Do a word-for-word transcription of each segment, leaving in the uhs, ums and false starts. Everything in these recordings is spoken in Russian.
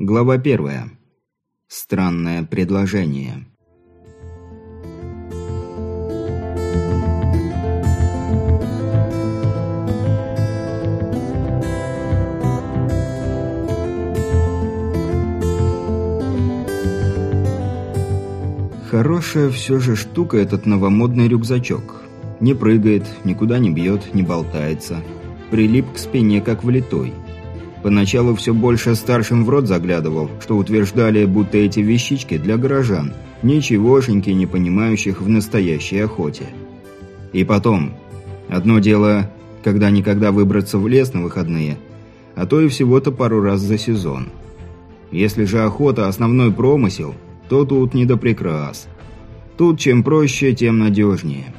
Глава первая. Странное предложение. Хорошая все же штука этот новомодный рюкзачок. Не прыгает, никуда не бьет, не болтается. Прилип к спине, как влитой. Поначалу все больше старшим в рот заглядывал, что утверждали, будто эти вещички для горожан, ничегошеньки не понимающих в настоящей охоте. И потом, одно дело, когда-никогда выбраться в лес на выходные, а то и всего-то пару раз за сезон. Если же охота – основной промысел, то тут не до прикрас. Тут чем проще, тем надежнее.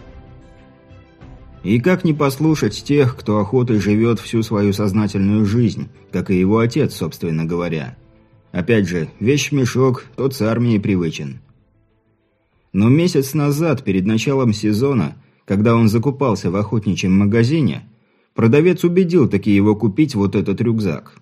И как не послушать тех, кто охотой живет всю свою сознательную жизнь, как и его отец, собственно говоря. Опять же, вещмешок, тот с армией привычен. Но месяц назад, перед началом сезона, когда он закупался в охотничьем магазине, продавец убедил таки его купить вот этот рюкзак.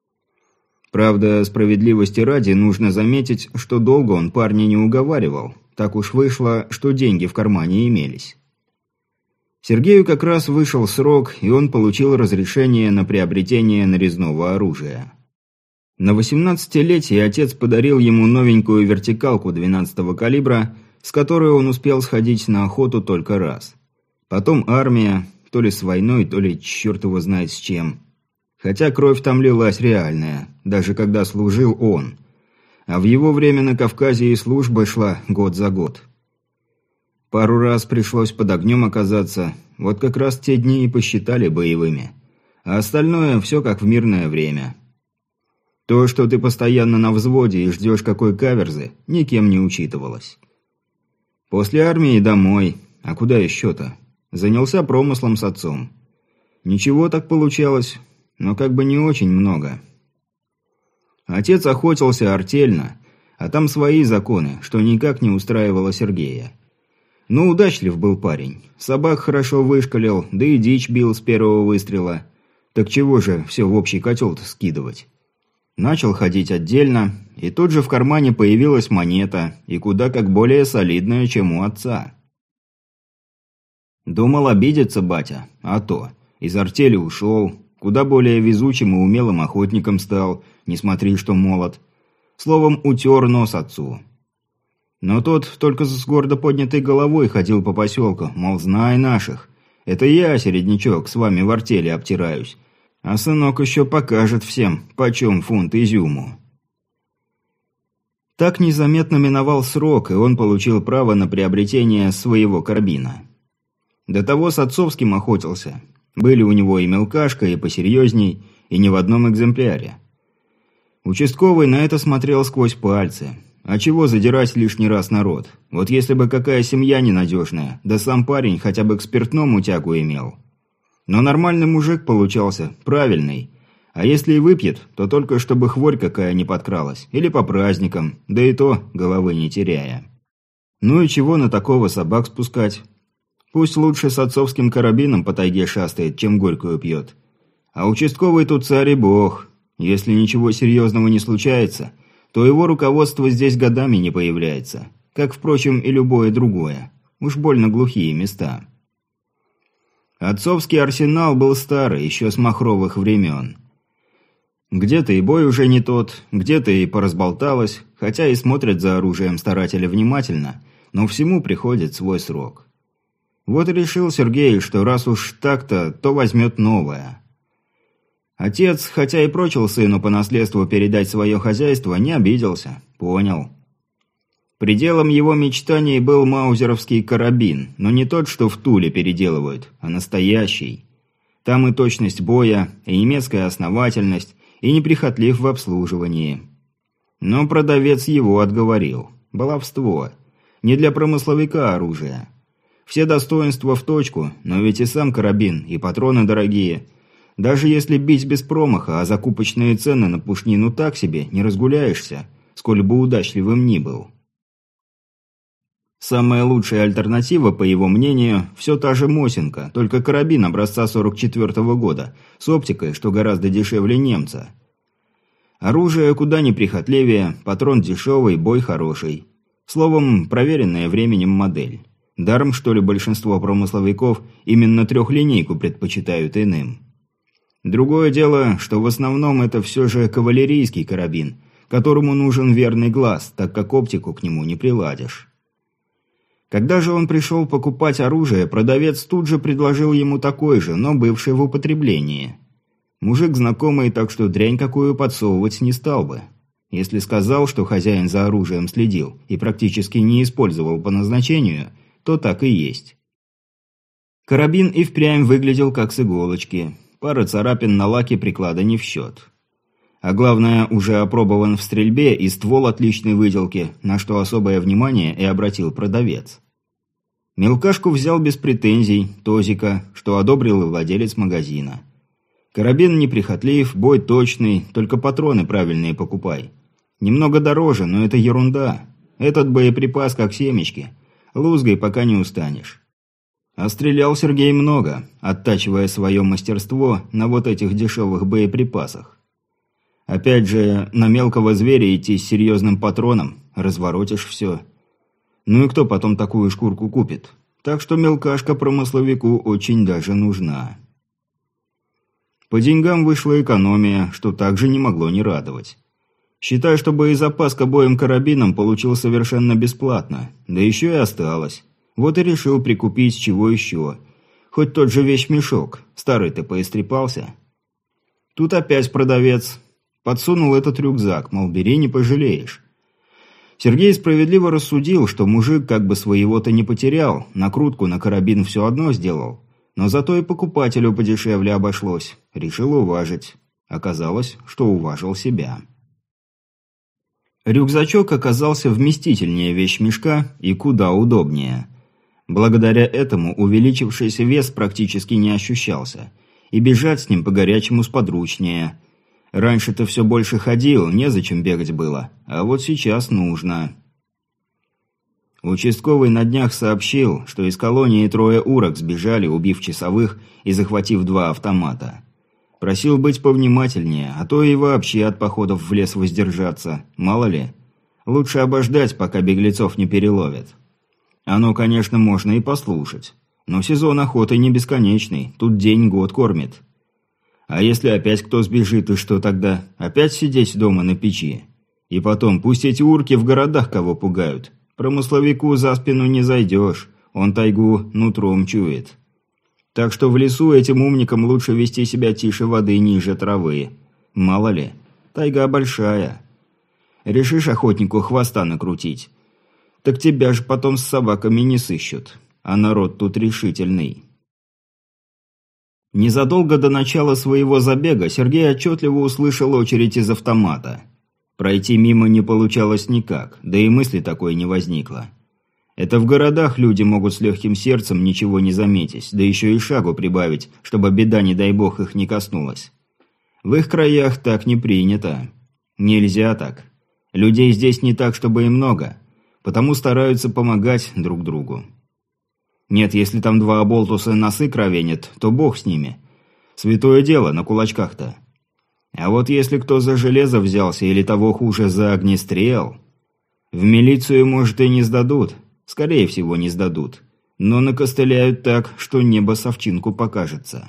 Правда, справедливости ради нужно заметить, что долго он парня не уговаривал. Так уж вышло, что деньги в кармане имелись. Сергею как раз вышел срок, и он получил разрешение на приобретение нарезного оружия. На восемнадцатилетие отец подарил ему новенькую вертикалку двенадцатого калибра, с которой он успел сходить на охоту только раз. Потом армия, то ли с войной, то ли черт его знает с чем. Хотя кровь там лилась реальная, даже когда служил он. А в его время на Кавказе и служба шла год за год. Пару раз пришлось под огнем оказаться, вот как раз те дни и посчитали боевыми. А остальное все как в мирное время. То, что ты постоянно на взводе и ждешь какой каверзы, никем не учитывалось. После армии домой, а куда еще-то? Занялся промыслом с отцом. Ничего так получалось, но как бы не очень много. Отец охотился артельно, а там свои законы, что никак не устраивало Сергея. Ну, удачлив был парень. Собак хорошо вышкалил, да и дичь бил с первого выстрела. Так чего же все в общий котел-то скидывать? Начал ходить отдельно, и тут же в кармане появилась монета, и куда как более солидная, чем у отца. Думал обидеться батя, а то. Из артели ушел, куда более везучим и умелым охотником стал, не смотри, что молод. Словом, утер нос отцу. Но тот только с гордо поднятой головой ходил по поселку, мол, знай наших. Это я, середнячок, с вами в артели обтираюсь. А сынок еще покажет всем, почем фунт изюму. Так незаметно миновал срок, и он получил право на приобретение своего карбина. До того с отцовским охотился. Были у него и мелкашка, и посерьезней, и не в одном экземпляре. Участковый на это смотрел сквозь пальцы. А чего задирать лишний раз народ? Вот если бы какая семья ненадежная, да сам парень хотя бы к спиртному тягу имел. Но нормальный мужик получался, правильный. А если и выпьет, то только чтобы хворь какая не подкралась. Или по праздникам, да и то головы не теряя. Ну и чего на такого собак спускать? Пусть лучше с отцовским карабином по тайге шастает, чем горькую пьет. А участковый тут царь и бог. Если ничего серьезного не случается, то его руководство здесь годами не появляется, как, впрочем, и любое другое. Уж больно глухие места. Отцовский арсенал был старый, еще с махровых времен. Где-то и бой уже не тот, где-то и поразболталось, хотя и смотрят за оружием старатели внимательно, но всему приходит свой срок. Вот и решил Сергей, что раз уж так-то, то возьмет новое. Отец, хотя и прочил сыну по наследству передать свое хозяйство, не обиделся. Понял. Пределом его мечтаний был маузеровский карабин, но не тот, что в Туле переделывают, а настоящий. Там и точность боя, и немецкая основательность, и неприхотлив в обслуживании. Но продавец его отговорил. Баловство. Не для промысловика оружие. Все достоинства в точку, но ведь и сам карабин, и патроны дорогие. Даже если бить без промаха, а закупочные цены на пушнину так себе, не разгуляешься, сколь бы удачливым ни был. Самая лучшая альтернатива, по его мнению, все та же Мосинка, только карабин образца сорок четвёртого года, с оптикой, что гораздо дешевле немца. Оружие куда неприхотливее, патрон дешевый, бой хороший. Словом, проверенная временем модель. Даром, что ли, большинство промысловиков именно трехлинейку предпочитают иным. Другое дело, что в основном это все же кавалерийский карабин, которому нужен верный глаз, так как оптику к нему не приладишь. Когда же он пришел покупать оружие, продавец тут же предложил ему такой же, но бывший в употреблении. Мужик знакомый, так что дрянь какую подсовывать не стал бы. Если сказал, что хозяин за оружием следил и практически не использовал по назначению, то так и есть. Карабин и впрямь выглядел как с иголочки. Пара царапин на лаке приклада не в счет. А главное, уже опробован в стрельбе и ствол отличной выделки, на что особое внимание и обратил продавец. Мелкашку взял без претензий, тозика, что одобрил и владелец магазина. Карабин неприхотлив, бой точный, только патроны правильные покупай. Немного дороже, но это ерунда. Этот боеприпас как семечки. Лузгой пока не устанешь. А стрелял Сергей много, оттачивая свое мастерство на вот этих дешевых боеприпасах. Опять же, на мелкого зверя идти с серьезным патроном, разворотишь все. Ну и кто потом такую шкурку купит? Так что мелкашка промысловику очень даже нужна. По деньгам вышла экономия, что также не могло не радовать. Считай, что боезапас к обоим карабинам получил совершенно бесплатно, да еще и осталось. Вот и решил прикупить чего еще. Хоть тот же вещмешок, старый-то поистрепался. Тут опять продавец подсунул этот рюкзак, мол, бери, не пожалеешь. Сергей справедливо рассудил, что мужик как бы своего-то не потерял, накрутку на карабин все одно сделал. Но зато и покупателю подешевле обошлось. Решил уважить. Оказалось, что уважил себя. Рюкзачок оказался вместительнее вещмешка и куда удобнее. Благодаря этому увеличившийся вес практически не ощущался. И бежать с ним по-горячему сподручнее. Раньше-то все больше ходил, незачем бегать было. А вот сейчас нужно. Участковый на днях сообщил, что из колонии трое урок сбежали, убив часовых и захватив два автомата. Просил быть повнимательнее, а то и вообще от походов в лес воздержаться, мало ли. Лучше обождать, пока беглецов не переловят. Оно, конечно, можно и послушать. Но сезон охоты не бесконечный, тут день-год кормит. А если опять кто сбежит, и что тогда? Опять сидеть дома на печи? И потом, пусть эти урки в городах кого пугают. Промысловику за спину не зайдешь, он тайгу нутром чует. Так что в лесу этим умникам лучше вести себя тише воды ниже травы. Мало ли, тайга большая. Решишь охотнику хвоста накрутить, так тебя же потом с собаками не сыщут. А народ тут решительный. Незадолго до начала своего забега Сергей отчетливо услышал очередь из автомата. Пройти мимо не получалось никак, да и мысли такой не возникло. Это в городах люди могут с легким сердцем ничего не заметить, да еще и шагу прибавить, чтобы беда, не дай бог, их не коснулась. В их краях так не принято. Нельзя так. Людей здесь не так, чтобы и много, потому стараются помогать друг другу. Нет, если там два оболтуса носы кровенят, то бог с ними. Святое дело на кулачках-то. А вот если кто за железо взялся или того хуже за огнестрел, в милицию, может, и не сдадут, скорее всего, не сдадут, но накостыляют так, что небо совчинку покажется.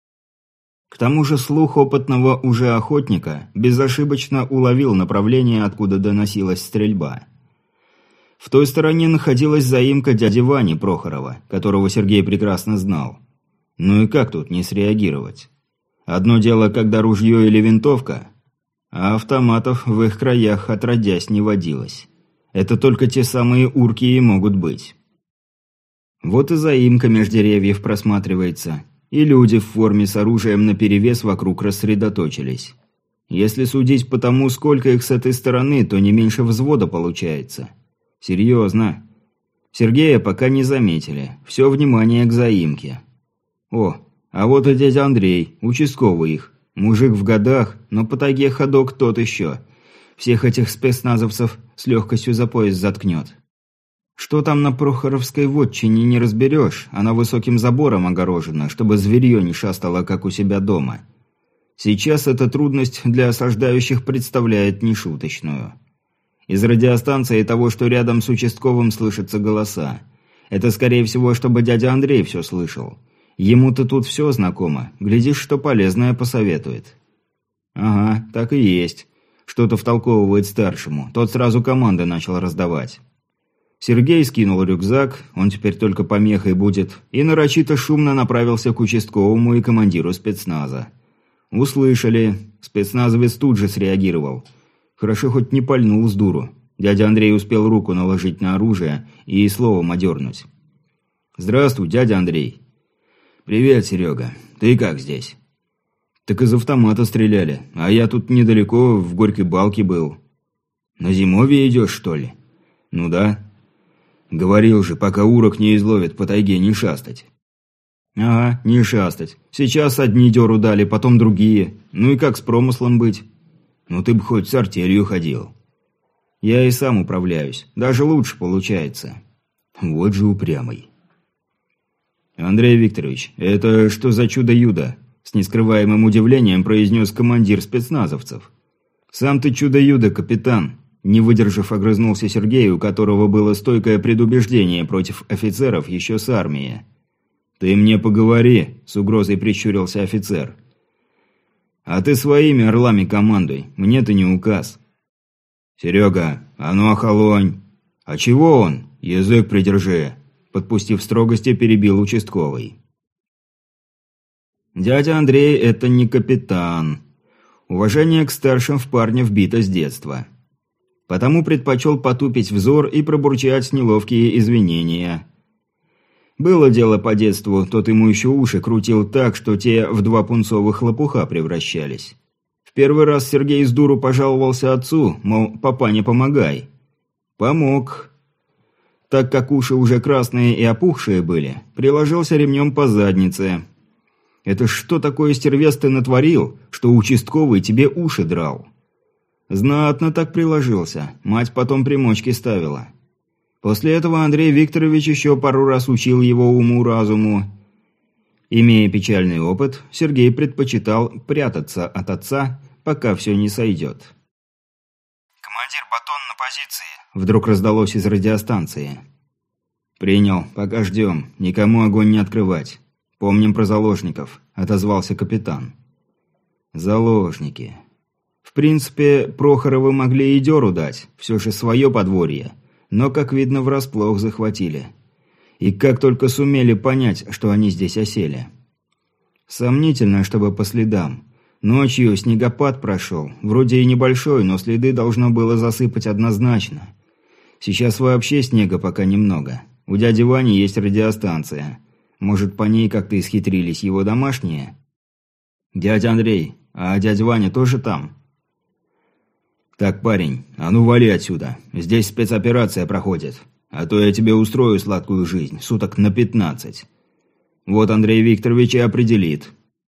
К тому же слух опытного уже охотника безошибочно уловил направление, откуда доносилась стрельба. В той стороне находилась заимка дяди Вани Прохорова, которого Сергей прекрасно знал. Ну и как тут не среагировать? Одно дело, когда ружье или винтовка, а автоматов в их краях отродясь не водилось. Это только те самые урки и могут быть. Вот и заимка меж деревьев просматривается, и люди в форме с оружием наперевес вокруг рассредоточились. Если судить по тому, сколько их с этой стороны, то не меньше взвода получается. Серьезно. Сергея пока не заметили, все внимание к заимке. О, а вот и дядя Андрей, участковый их. Мужик в годах, но по тайге ходок тот еще. Всех этих спецназовцев с легкостью за пояс заткнет. Что там на Прохоровской вотчине не разберешь, она высоким забором огорожена, чтобы зверье не шастало, как у себя дома. Сейчас эта трудность для осаждающих представляет нешуточную. Из радиостанции того, что рядом с участковым слышатся голоса. Это, скорее всего, чтобы дядя Андрей все слышал. Ему-то тут все знакомо. Глядишь, что полезное посоветует. Ага, так и есть. Что-то втолковывает старшему. Тот сразу команды начал раздавать. Сергей скинул рюкзак, он теперь только помехой будет, и нарочито шумно направился к участковому и командиру спецназа. Услышали. Спецназовец тут же среагировал. Хорошо хоть не пальнул с дуру. Дядя Андрей успел руку наложить на оружие и словом одернуть. «Здравствуй, дядя Андрей». «Привет, Серега. Ты как здесь?» «Так из автомата стреляли, а я тут недалеко, в Горькой Балке был». «На зимовье идешь, что ли?» «Ну да». «Говорил же, пока урок не изловит, по тайге не шастать». «Ага, не шастать. Сейчас одни дёру дали, потом другие. Ну и как с промыслом быть?» «Ну ты бы хоть с артелью ходил». «Я и сам управляюсь. Даже лучше получается». «Вот же упрямый». «Андрей Викторович, это что за чудо-юдо?» С нескрываемым удивлением произнес командир спецназовцев. «Сам ты чудо-юдо, капитан!» Не выдержав, огрызнулся Сергей, у которого было стойкое предубеждение против офицеров еще с армии. «Ты мне поговори», – с угрозой прищурился офицер. «А ты своими орлами командуй, мне-то не указ». «Серега, а ну охолонь!» «А чего он? Язык придержи!» Подпустив строгости, перебил участковый. Дядя Андрей – это не капитан. Уважение к старшим в парне вбито с детства. Потому предпочел потупить взор и пробурчать неловкие извинения. Было дело по детству, тот ему еще уши крутил так, что те в два пунцовых лопуха превращались. В первый раз Сергей с дуру пожаловался отцу, мол, папа, не помогай. Помог. Так как уши уже красные и опухшие были, приложился ремнем по заднице. Это что такое стервец ты натворил, что участковый тебе уши драл? Знатно так приложился, мать потом примочки ставила. После этого Андрей Викторович еще пару раз учил его уму-разуму. Имея печальный опыт, Сергей предпочитал прятаться от отца, пока все не сойдет. «Командир, батон на позиции!» Вдруг раздалось из радиостанции. «Принял, пока ждем, никому огонь не открывать. Помним про заложников», – отозвался капитан. «Заложники. В принципе, Прохоровы могли и дёру дать, все же свое подворье, но, как видно, врасплох захватили. И как только сумели понять, что они здесь осели. Сомнительно, чтобы по следам. Ночью снегопад прошел, вроде и небольшой, но следы должно было засыпать однозначно. Сейчас вообще снега пока немного. У дяди Вани есть радиостанция. Может, по ней как-то исхитрились его домашние? Дядя Андрей, а дядя Ваня тоже там?» «Так, парень, а ну вали отсюда. Здесь спецоперация проходит. А то я тебе устрою сладкую жизнь, суток на пятнадцать. Вот Андрей Викторович и определит».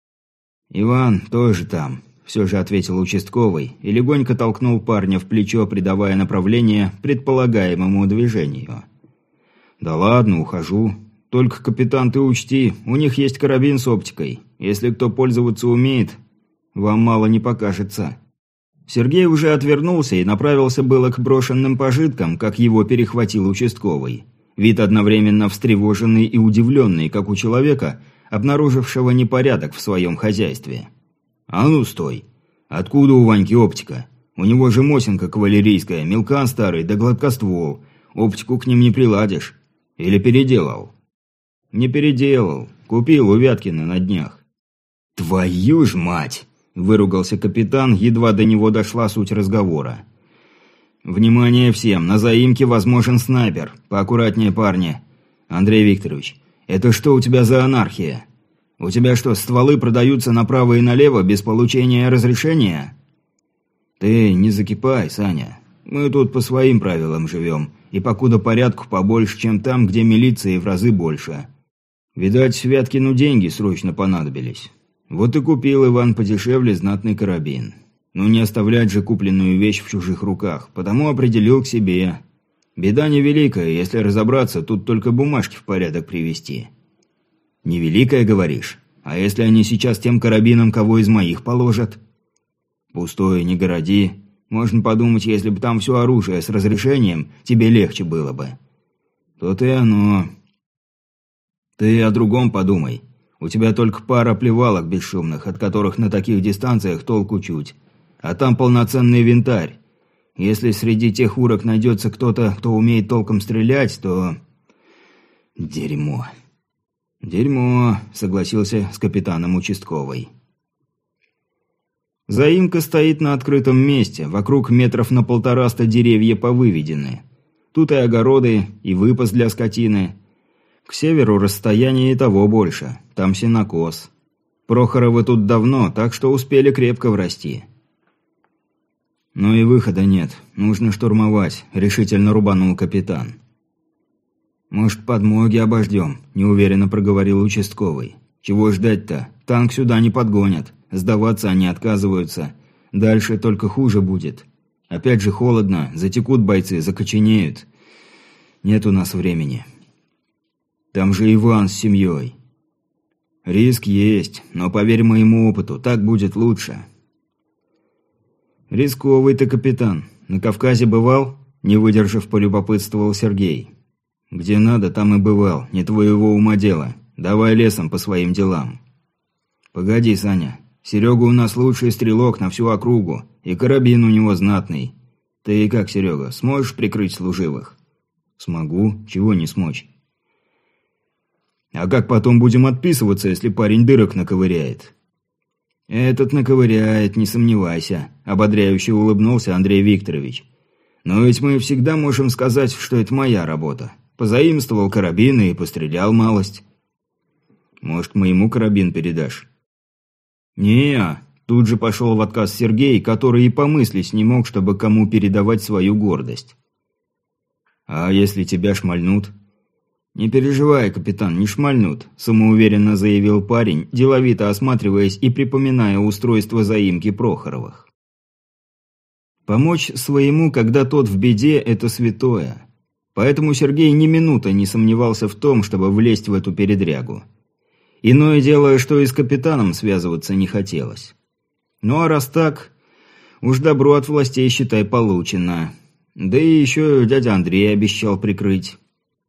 «Иван тоже там», – все же ответил участковый и легонько толкнул парня в плечо, придавая направление предполагаемому движению. «Да ладно, ухожу. Только, капитан, ты учти, у них есть карабин с оптикой. Если кто пользоваться умеет, вам мало не покажется». Сергей уже отвернулся и направился было к брошенным пожиткам, как его перехватил участковый. Вид одновременно встревоженный и удивленный, как у человека, обнаружившего непорядок в своем хозяйстве. «А ну стой! Откуда у Ваньки оптика? У него же Мосинка кавалерийская, мелкан старый да гладкоствол. Оптику к ним не приладишь. Или переделал?» «Не переделал. Купил у Вяткина на днях». «Твою ж мать!» – выругался капитан, едва до него дошла суть разговора. «Внимание всем! На заимке возможен снайпер. Поаккуратнее, парни. Андрей Викторович, это что у тебя за анархия? У тебя что, стволы продаются направо и налево без получения разрешения?» «Ты не закипай, Саня. Мы тут по своим правилам живем, и покуда порядку побольше, чем там, где милиции в разы больше. Видать, Вяткину деньги срочно понадобились. Вот и купил Иван подешевле знатный карабин. Ну не оставлять же купленную вещь в чужих руках, потому определил к себе. Беда невеликая, если разобраться, тут только бумажки в порядок привести». «Невеликая, говоришь? А если они сейчас тем карабином кого из моих положат? Пустое, не городи. Можно подумать, если бы там все оружие с разрешением, тебе легче было бы. То-то и оно. Ты о другом подумай. У тебя только пара плевалок бесшумных, от которых на таких дистанциях толку чуть. А там полноценный винтарь. Если среди тех урок найдется кто-то, кто умеет толком стрелять, то... Дерьмо. Дерьмо, согласился с капитаном участковой. Заимка стоит на открытом месте, вокруг метров на полтораста деревья повыведены. Тут и огороды, и выпас для скотины. К северу расстояние и того больше, там сенокос. Прохоровы тут давно, так что успели крепко врасти. «Ну и выхода нет, нужно штурмовать», — решительно рубанул капитан. «Может, подмоги обождем?» – неуверенно проговорил участковый. «Чего ждать-то? Танк сюда не подгонят. Сдаваться они отказываются. Дальше только хуже будет. Опять же холодно, затекут бойцы, закоченеют. Нет у нас времени. Там же Иван с семьей. Риск есть, но поверь моему опыту, так будет лучше». «Рисковый ты, капитан. На Кавказе бывал?» – не выдержав, полюбопытствовал Сергей. «Где надо, там и бывал. Не твоего ума дело. Давай лесом по своим делам». «Погоди, Саня. Серега у нас лучший стрелок на всю округу, и карабин у него знатный. Ты как, Серега, сможешь прикрыть служивых?» «Смогу. Чего не смочь?» «А как потом будем отписываться, если парень дырок наковыряет?» «Этот наковыряет, не сомневайся», – ободряюще улыбнулся Андрей Викторович. «Но ведь мы всегда можем сказать, что это моя работа. Позаимствовал карабины и пострелял малость». «Может, моему карабин передашь?» «Не-а», тут же пошел в отказ Сергей, который и помыслить не мог, чтобы кому передавать свою гордость. «А если тебя шмальнут?» «Не переживай, капитан, не шмальнут», – самоуверенно заявил парень, деловито осматриваясь и припоминая устройство заимки Прохоровых. Помочь своему, когда тот в беде – это святое. Поэтому Сергей ни минуты не сомневался в том, чтобы влезть в эту передрягу. Иное дело, что и с капитаном связываться не хотелось. Ну а раз так, уж добро от властей, считай, получено. Да и еще дядя Андрей обещал прикрыть.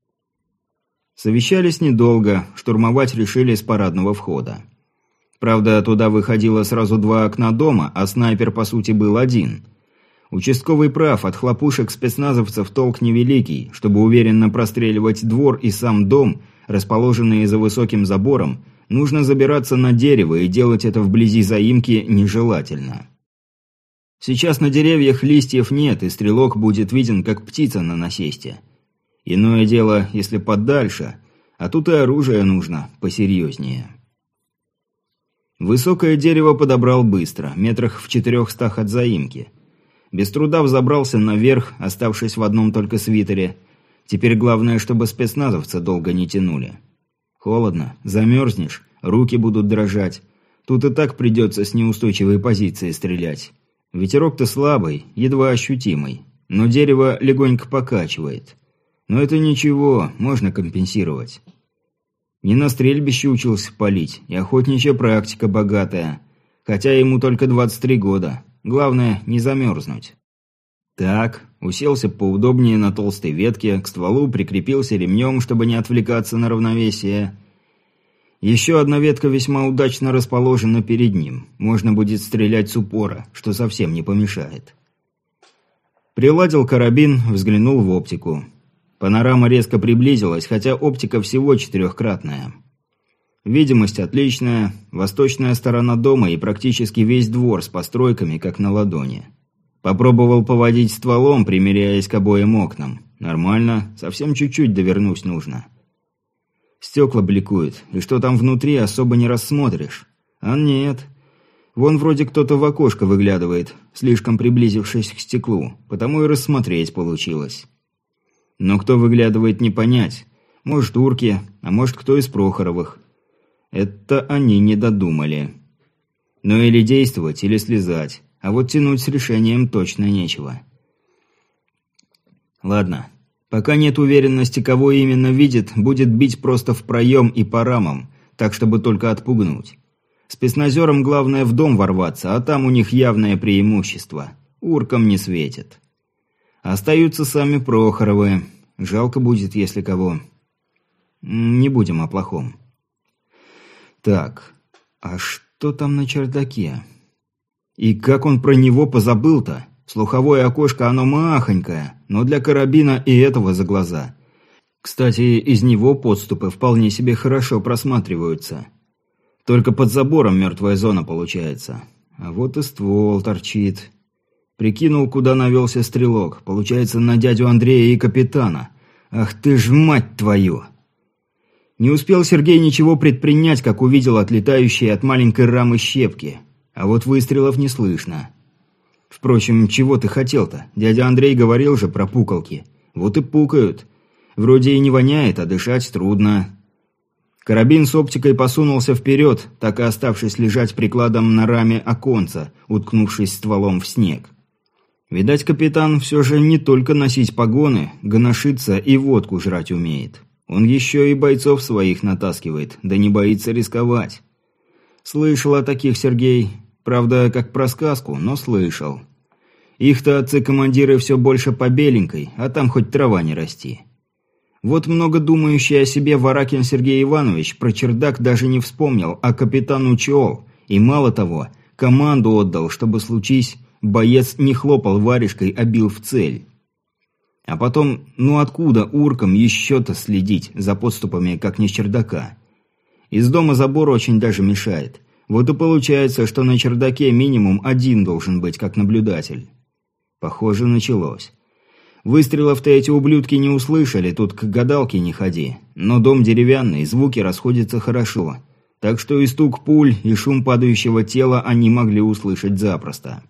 Совещались недолго, штурмовать решили с парадного входа. Правда, туда выходило сразу два окна дома, а снайпер, по сути, был один. Участковый прав, от хлопушек спецназовцев толк невеликий. Чтобы уверенно простреливать двор и сам дом, расположенные за высоким забором, нужно забираться на дерево, и делать это вблизи заимки нежелательно. Сейчас на деревьях листьев нет, и стрелок будет виден, как птица на насесте. Иное дело, если подальше, а тут и оружие нужно посерьезнее. Высокое дерево подобрал быстро, метрах в четырехстах от заимки. Без труда взобрался наверх, оставшись в одном только свитере. Теперь главное, чтобы спецназовцы долго не тянули. Холодно, замерзнешь, руки будут дрожать. Тут и так придется с неустойчивой позиции стрелять. Ветерок-то слабый, едва ощутимый, но дерево легонько покачивает. Но это ничего, можно компенсировать. Не на стрельбище учился палить, и охотничья практика богатая. Хотя ему только двадцать три года. Главное, не замерзнуть. Так, уселся поудобнее на толстой ветке, к стволу прикрепился ремнем, чтобы не отвлекаться на равновесие. Еще одна ветка весьма удачно расположена перед ним. Можно будет стрелять с упора, что совсем не помешает. Приладил карабин, взглянул в оптику. Панорама резко приблизилась, хотя оптика всего четырехкратная. Видимость отличная, восточная сторона дома и практически весь двор с постройками, как на ладони. Попробовал поводить стволом, примеряясь к обоим окнам. Нормально, совсем чуть-чуть довернуть нужно. Стекла бликуют, и что там внутри особо не рассмотришь. А нет. Вон вроде кто-то в окошко выглядывает, слишком приблизившись к стеклу, потому и рассмотреть получилось. Но кто выглядывает, не понять. Может, урки, а может, кто из Прохоровых. Это они не додумали. Ну или действовать, или слезать. А вот тянуть с решением точно нечего. Ладно. Пока нет уверенности, кого именно видит, будет бить просто в проем и по рамам. так чтобы только отпугнуть. Спецназерам главное в дом ворваться, а там у них явное преимущество. Уркам не светит. Остаются сами Прохоровы. Жалко будет, если кого. Не будем о плохом. Так, а что там на чердаке? И как он про него позабыл-то? Слуховое окошко оно махонькое, но для карабина и этого за глаза. Кстати, из него подступы вполне себе хорошо просматриваются. Только под забором мертвая зона получается. А вот и ствол торчит. Прикинул, куда навелся стрелок. Получается, на дядю Андрея и капитана. Ах ты ж мать твою! Не успел Сергей ничего предпринять, как увидел отлетающие от маленькой рамы щепки. А вот выстрелов не слышно. Впрочем, чего ты хотел-то? Дядя Андрей говорил же про пуколки. Вот и пукают. Вроде и не воняет, а дышать трудно. Карабин с оптикой посунулся вперед, так и оставшись лежать прикладом на раме оконца, уткнувшись стволом в снег. Видать, капитан все же не только носить погоны, гоношиться и водку жрать умеет. Он еще и бойцов своих натаскивает, да не боится рисковать. Слышал о таких Сергей. Правда, как про сказку, но слышал. Их-то отцы-командиры все больше по беленькой, а там хоть трава не расти. Вот много думающий о себе Варакин Сергей Иванович про чердак даже не вспомнил, а капитан учел. И мало того, команду отдал, чтобы случись, боец не хлопал варежкой, а бил в цель. А потом, ну откуда уркам еще-то следить за подступами, как не с чердака? Из дома забор очень даже мешает. Вот и получается, что на чердаке минимум один должен быть, как наблюдатель. Похоже, началось. Выстрелов-то эти ублюдки не услышали, тут к гадалке не ходи. Но дом деревянный, звуки расходятся хорошо. Так что и стук пуль, и шум падающего тела они могли услышать запросто.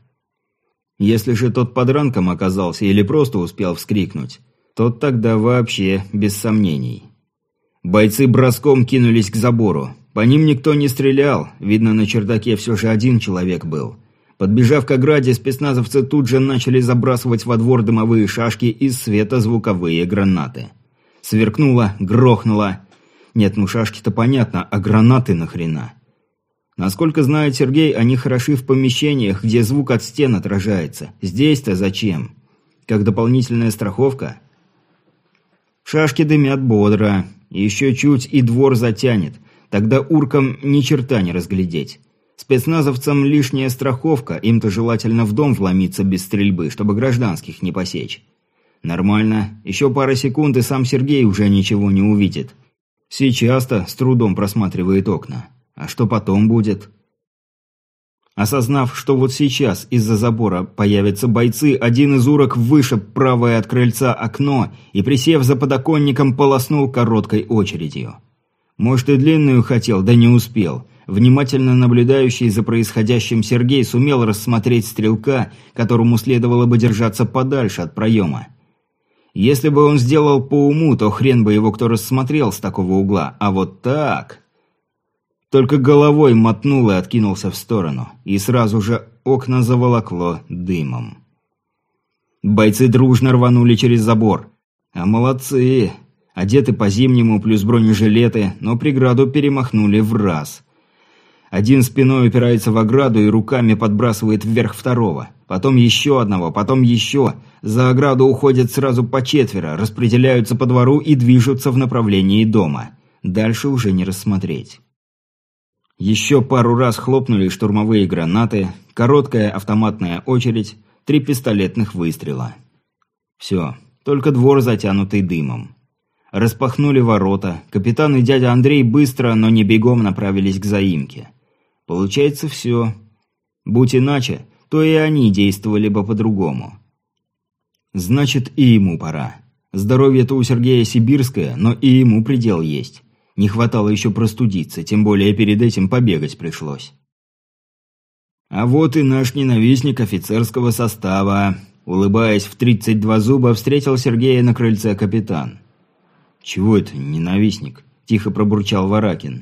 Если же тот под ранком оказался или просто успел вскрикнуть, то тогда вообще без сомнений. Бойцы броском кинулись к забору. По ним никто не стрелял, видно, на чердаке все же один человек был. Подбежав к ограде, спецназовцы тут же начали забрасывать во двор дымовые шашки и светозвуковые гранаты. Сверкнуло, грохнуло. Нет, ну шашки-то понятно, а гранаты нахрена? Насколько знает Сергей, они хороши в помещениях, где звук от стен отражается. Здесь-то зачем? Как дополнительная страховка? Шашки дымят бодро. Еще чуть и двор затянет. Тогда уркам ни черта не разглядеть. Спецназовцам лишняя страховка, им-то желательно в дом вломиться без стрельбы, чтобы гражданских не посечь. Нормально. Еще пара секунд, и сам Сергей уже ничего не увидит. Сейчас-то с трудом просматривает окна. А что потом будет? Осознав, что вот сейчас из-за забора появятся бойцы, один из урок вышиб правое от крыльца окно и, присев за подоконником, полоснул короткой очередью. Может, и длинную хотел, да не успел. Внимательно наблюдающий за происходящим Сергей сумел рассмотреть стрелка, которому следовало бы держаться подальше от проема. Если бы он сделал по уму, то хрен бы его кто рассмотрел с такого угла. А вот так... Только головой мотнул и откинулся в сторону, и сразу же окна заволокло дымом. Бойцы дружно рванули через забор. А молодцы! Одеты по-зимнему, плюс бронежилеты, но преграду перемахнули в раз. Один спиной упирается в ограду и руками подбрасывает вверх второго. Потом еще одного, потом еще. За ограду уходят сразу по четверо, распределяются по двору и движутся в направлении дома. Дальше уже не рассмотреть. Еще пару раз хлопнули штурмовые гранаты, короткая автоматная очередь, три пистолетных выстрела. Все, только двор затянутый дымом. Распахнули ворота, капитан и дядя Андрей быстро, но не бегом направились к заимке. Получается все. Будь иначе, то и они действовали бы по-другому. Значит, и ему пора. Здоровье-то у Сергея сибирское, но и ему предел есть. Не хватало еще простудиться, тем более перед этим побегать пришлось. А вот и наш ненавистник офицерского состава. Улыбаясь в тридцать два зуба, встретил Сергея на крыльце капитан. «Чего это ненавистник?» – тихо пробурчал Варакин.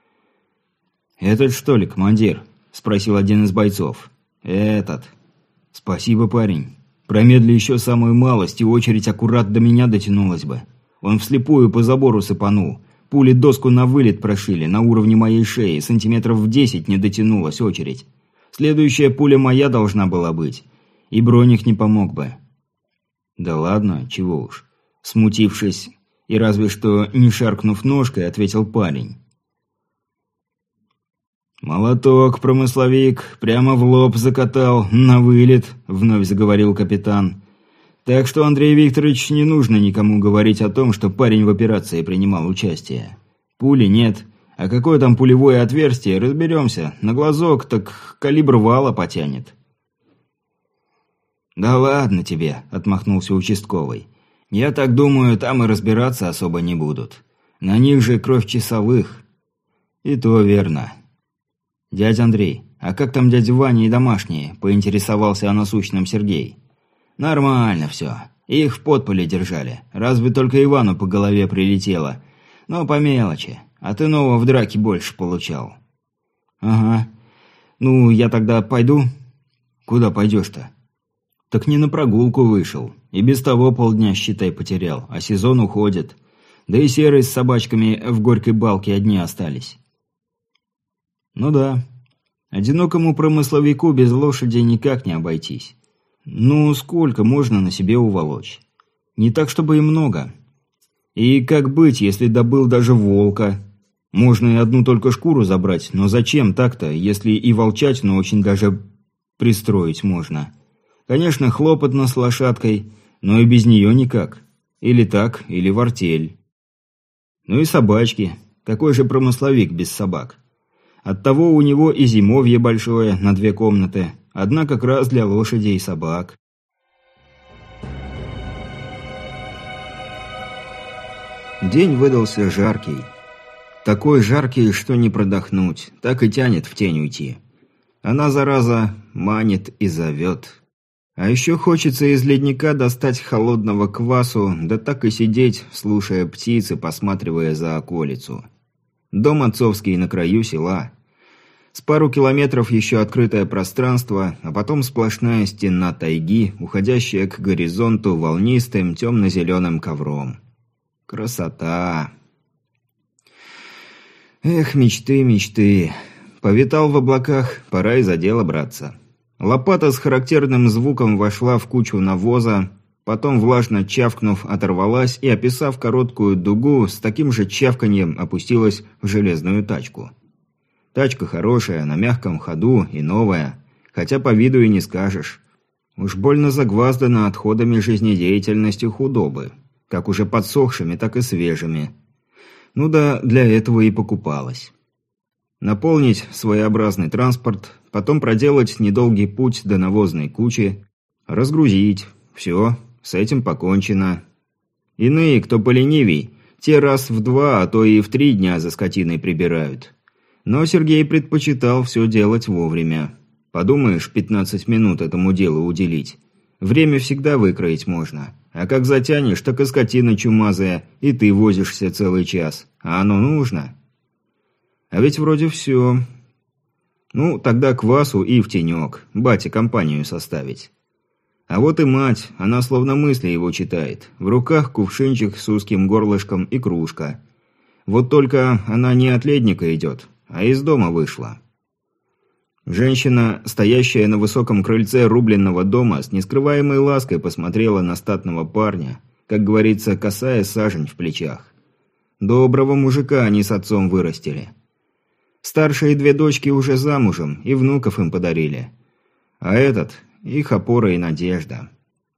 «Этот что ли, командир?» – спросил один из бойцов. «Этот. Спасибо, парень. Промедли еще самую малость, и очередь аккурат до меня дотянулась бы. Он вслепую по забору сыпанул. Пули доску на вылет прошили, на уровне моей шеи, сантиметров в десять не дотянулась очередь. Следующая пуля моя должна была быть, и броник не помог бы. Да ладно, чего уж. Смутившись и разве что не шаркнув ножкой, ответил парень. «Молоток, промысловик, прямо в лоб закатал, на вылет», — вновь заговорил капитан. «Так что, Андрей Викторович, не нужно никому говорить о том, что парень в операции принимал участие. Пули нет, а какое там пулевое отверстие, разберемся. На глазок так калибр вала потянет». «Да ладно тебе», — отмахнулся участковый. «Я так думаю, там и разбираться особо не будут. На них же кровь часовых». «И то верно». «Дядя Андрей, а как там дядя Ваня и домашние?» – поинтересовался о насущном Сергей. «Нормально все. Их в подполе держали. Разве только Ивану по голове прилетело. Но по мелочи. А ты нового в драке больше получал». «Ага. Ну, я тогда пойду?» «Куда пойдешь-то?» «Так не на прогулку вышел. И без того полдня, считай, потерял. А сезон уходит. Да и серые с собачками в горькой балке одни остались». «Ну да. Одинокому промысловику без лошади никак не обойтись. Ну, сколько можно на себе уволочь? Не так, чтобы и много. И как быть, если добыл даже волка? Можно и одну только шкуру забрать, но зачем так-то, если и волчатину очень даже пристроить можно? Конечно, хлопотно с лошадкой, но и без нее никак. Или так, или в артель. Ну и собачки. Какой же промысловик без собак? Оттого у него и зимовье большое, на две комнаты, одна как раз для лошадей и собак. День выдался жаркий. Такой жаркий, что не продохнуть, так и тянет в тень уйти. Она, зараза, манит и зовет. А еще хочется из ледника достать холодного квасу, да так и сидеть, слушая птиц и посматривая за околицу. Дом отцовский на краю села. С пару километров еще открытое пространство, а потом сплошная стена тайги, уходящая к горизонту волнистым темно-зеленым ковром. Красота! Эх, мечты, мечты. Повитал в облаках, пора и за дело браться. Лопата с характерным звуком вошла в кучу навоза, потом, влажно чавкнув, оторвалась и, описав короткую дугу, с таким же чавканьем опустилась в железную тачку. Тачка хорошая, на мягком ходу и новая, хотя по виду и не скажешь. Уж больно загваздана отходами жизнедеятельности худобы, как уже подсохшими, так и свежими. Ну да, для этого и покупалась. Наполнить своеобразный транспорт, потом проделать недолгий путь до навозной кучи, разгрузить, все. С этим покончено. Иные, кто поленивей, те раз в два, а то и в три дня за скотиной прибирают. Но Сергей предпочитал все делать вовремя. Подумаешь, пятнадцать минут этому делу уделить. Время всегда выкроить можно. А как затянешь, так и скотина чумазая, и ты возишься целый час. А оно нужно? А ведь вроде все. Ну, тогда квасу и в тенек. Бате компанию составить. А вот и мать, она словно мысли его читает. В руках кувшинчик с узким горлышком и кружка. Вот только она не от ледника идет, а из дома вышла. Женщина, стоящая на высоком крыльце рубленного дома, с нескрываемой лаской посмотрела на статного парня, как говорится, косая сажень в плечах. Доброго мужика они с отцом вырастили. Старшие две дочки уже замужем, и внуков им подарили. А этот... их опора и надежда.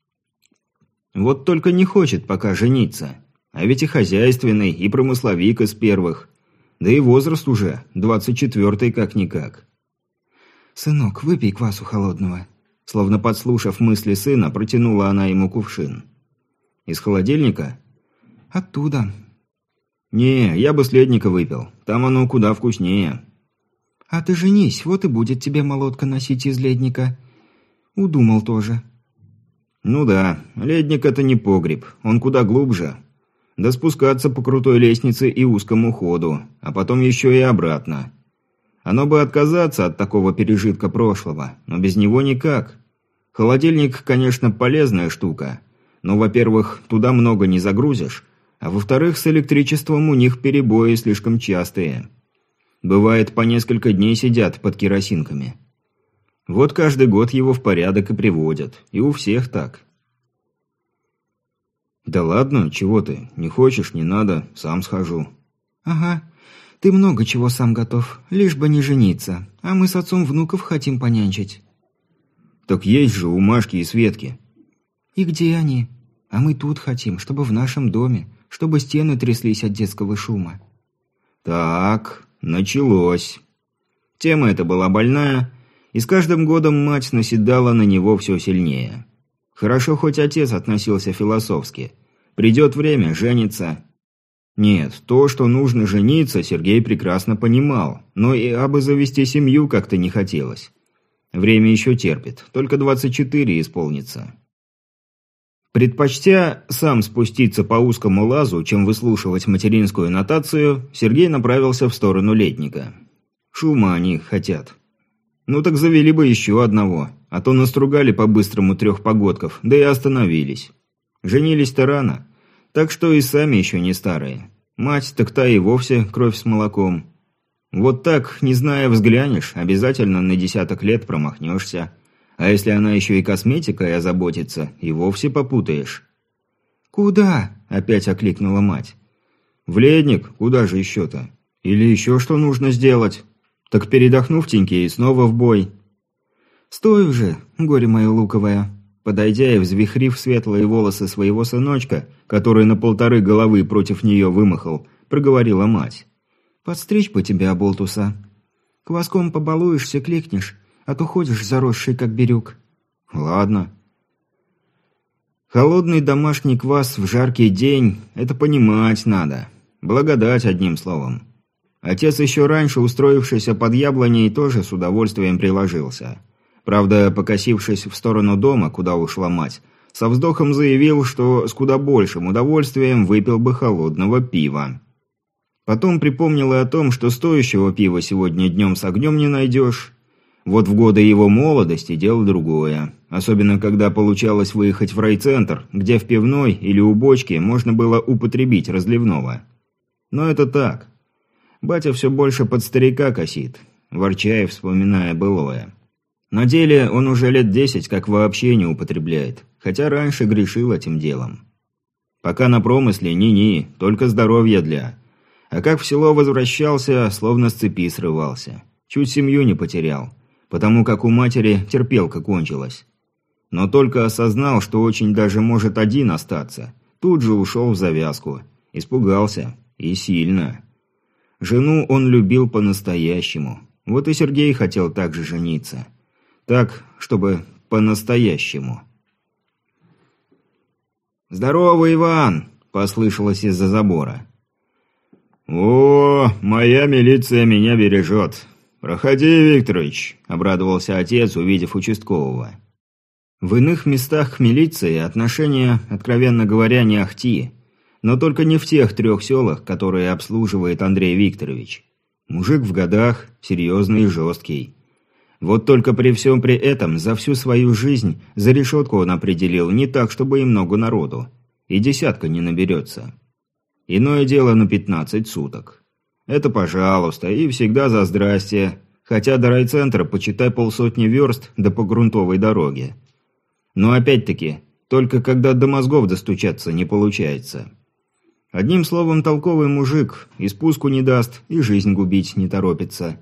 Вот только не хочет пока жениться. А ведь и хозяйственный, и промысловик из первых. Да и возраст уже, двадцать четвертый как-никак. «Сынок, выпей квасу холодного». Словно подслушав мысли сына, протянула она ему кувшин. «Из холодильника?» «Оттуда». «Не, я бы с ледника выпил. Там оно куда вкуснее». «А ты женись, вот и будет тебе молотка носить из ледника». Удумал тоже. Ну да, ледник это не погреб, он куда глубже. Да спускаться по крутой лестнице и узкому ходу, а потом еще и обратно. Оно бы отказаться от такого пережитка прошлого, но без него никак. Холодильник, конечно, полезная штука, но, во-первых, туда много не загрузишь, А во-вторых, с электричеством у них перебои слишком частые. Бывает, по несколько дней сидят под керосинками. Вот каждый год его в порядок и приводят. И у всех так. «Да ладно, чего ты? Не хочешь, не надо, сам схожу». «Ага, ты много чего сам готов, лишь бы не жениться. А мы с отцом внуков хотим понянчить». «Так есть же у Машки и Светки». «И где они? А мы тут хотим, чтобы в нашем доме, чтобы стены тряслись от детского шума». Так, началось. Тема эта была больная, и с каждым годом мать наседала на него все сильнее. Хорошо, хоть отец относился философски. Придет время, женится. Нет, то, что нужно жениться, Сергей прекрасно понимал, но и абы завести семью как-то не хотелось. Время еще терпит, только двадцать четыре исполнится. Предпочтя сам спуститься по узкому лазу, чем выслушивать материнскую нотацию, Сергей направился в сторону летника. Шума они хотят. Ну так завели бы еще одного, а то настругали по-быстрому трех погодков, да и остановились. Женились-то рано, так что и сами еще не старые. Мать так та и вовсе кровь с молоком. Вот так, не зная, взглянешь, обязательно на десяток лет промахнешься. А если она еще и косметикой озаботится, и вовсе попутаешь. «Куда?» – опять окликнула мать. «В ледник, куда же еще-то? Или еще что нужно сделать? Так передохну в теньке и снова в бой». «Стой уже, горе мое луковое!» Подойдя и взвихрив светлые волосы своего сыночка, который на полторы головы против нее вымахал, проговорила мать. «Подстричь бы тебя, оболтуса. Кваском побалуешься, кликнешь, а то ходишь заросший, как бирюк». «Ладно». Холодный домашний квас в жаркий день – это понимать надо. Благодать, одним словом. Отец, еще раньше устроившийся под яблоней, тоже с удовольствием приложился. Правда, покосившись в сторону дома, куда ушла мать, со вздохом заявил, что с куда большим удовольствием выпил бы холодного пива. Потом припомнил и о том, что стоящего пива сегодня днем с огнем не найдешь. Вот в годы его молодости дело другое. Особенно, когда получалось выехать в райцентр, где в пивной или у бочки можно было употребить разливного. Но это так. Батя все больше под старика косит, ворчая, вспоминая былое. На деле он уже лет десять как вообще не употребляет, хотя раньше грешил этим делом. Пока на промысле ни-ни, только здоровье для. А как в село возвращался, словно с цепи срывался. Чуть семью не потерял, потому как у матери терпелка кончилась. Но только осознал, что очень даже может один остаться, тут же ушел в завязку. Испугался. И сильно. Жену он любил по-настоящему. Вот и Сергей хотел так же жениться. Так, чтобы по-настоящему. «Здорово, Иван!» – послышалось из-за забора. «О, моя милиция меня бережет. Проходи, Викторович!» – обрадовался отец, увидев участкового. В иных местах к милиции отношения, откровенно говоря, не ахти. Но только не в тех трех селах, которые обслуживает Андрей Викторович. Мужик в годах, серьезный и жесткий. Вот только при всем при этом за всю свою жизнь за решетку он определил не так, чтобы и много народу. И десятка не наберется. Иное дело на пятнадцать суток. Это пожалуйста, и всегда за здрасте. Хотя до райцентра почитай полсотни верст, да по грунтовой дороге. Но опять-таки, только когда до мозгов достучаться не получается. Одним словом, толковый мужик, и спуску не даст, и жизнь губить не торопится.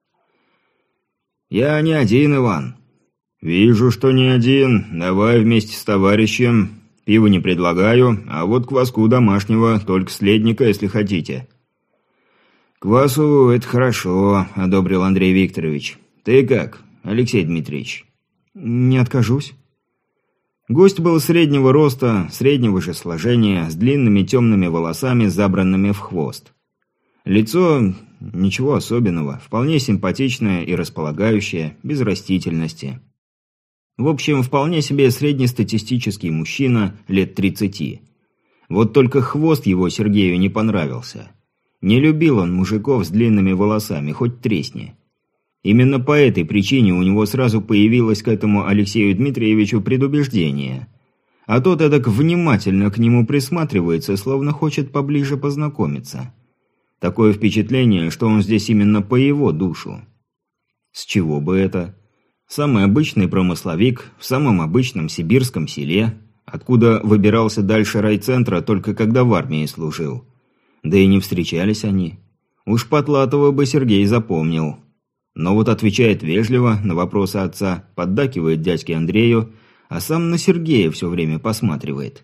«Я не один, Иван». «Вижу, что не один. Давай вместе с товарищем. Пива не предлагаю, а вот кваску домашнего, только с ледника, если хотите». «Квасу – это хорошо», – одобрил Андрей Викторович. «Ты как, Алексей Дмитриевич?» «Не откажусь». Гость был среднего роста, среднего же сложения, с длинными темными волосами, забранными в хвост. Лицо – ничего особенного, вполне симпатичное и располагающее, без растительности. В общем, вполне себе среднестатистический мужчина лет тридцати. Вот только хвост его Сергею не понравился. Не любил он мужиков с длинными волосами, хоть тресни. Именно по этой причине у него сразу появилось к этому Алексею Дмитриевичу предубеждение. а тот эдак внимательно к нему присматривается, словно хочет поближе познакомиться. Такое впечатление, что он здесь именно по его душу. С чего бы это? Самый обычный промысловик в самом обычном сибирском селе, откуда выбирался дальше райцентра только когда в армии служил. Да и не встречались они. Уж Потлатова бы Сергей запомнил. Но вот отвечает вежливо на вопросы отца, поддакивает дядьке Андрею, а сам на Сергея все время посматривает.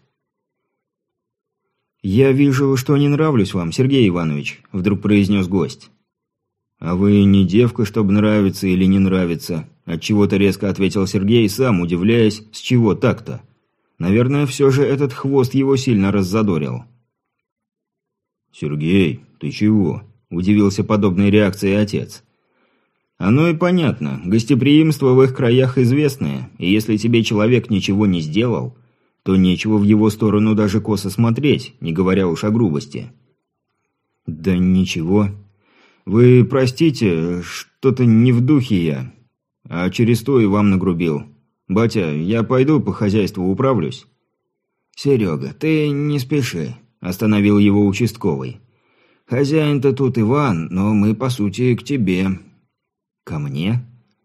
«Я вижу, что не нравлюсь вам, Сергей Иванович», – вдруг произнес гость. «А вы не девка, чтобы нравиться или не нравиться?» – отчего-то резко ответил Сергей, сам удивляясь, с чего так-то. Наверное, все же этот хвост его сильно раззадорил. «Сергей, ты чего?» – удивился подобной реакцией отец. «Оно и понятно. Гостеприимство в их краях известное, и если тебе человек ничего не сделал, то нечего в его сторону даже косо смотреть, не говоря уж о грубости». «Да ничего. Вы простите, что-то не в духе я, а через то и вам нагрубил. Батя, я пойду по хозяйству управлюсь». «Серега, ты не спеши», – остановил его участковый. «Хозяин-то тут Иван, но мы, по сути, к тебе». «Ко мне?»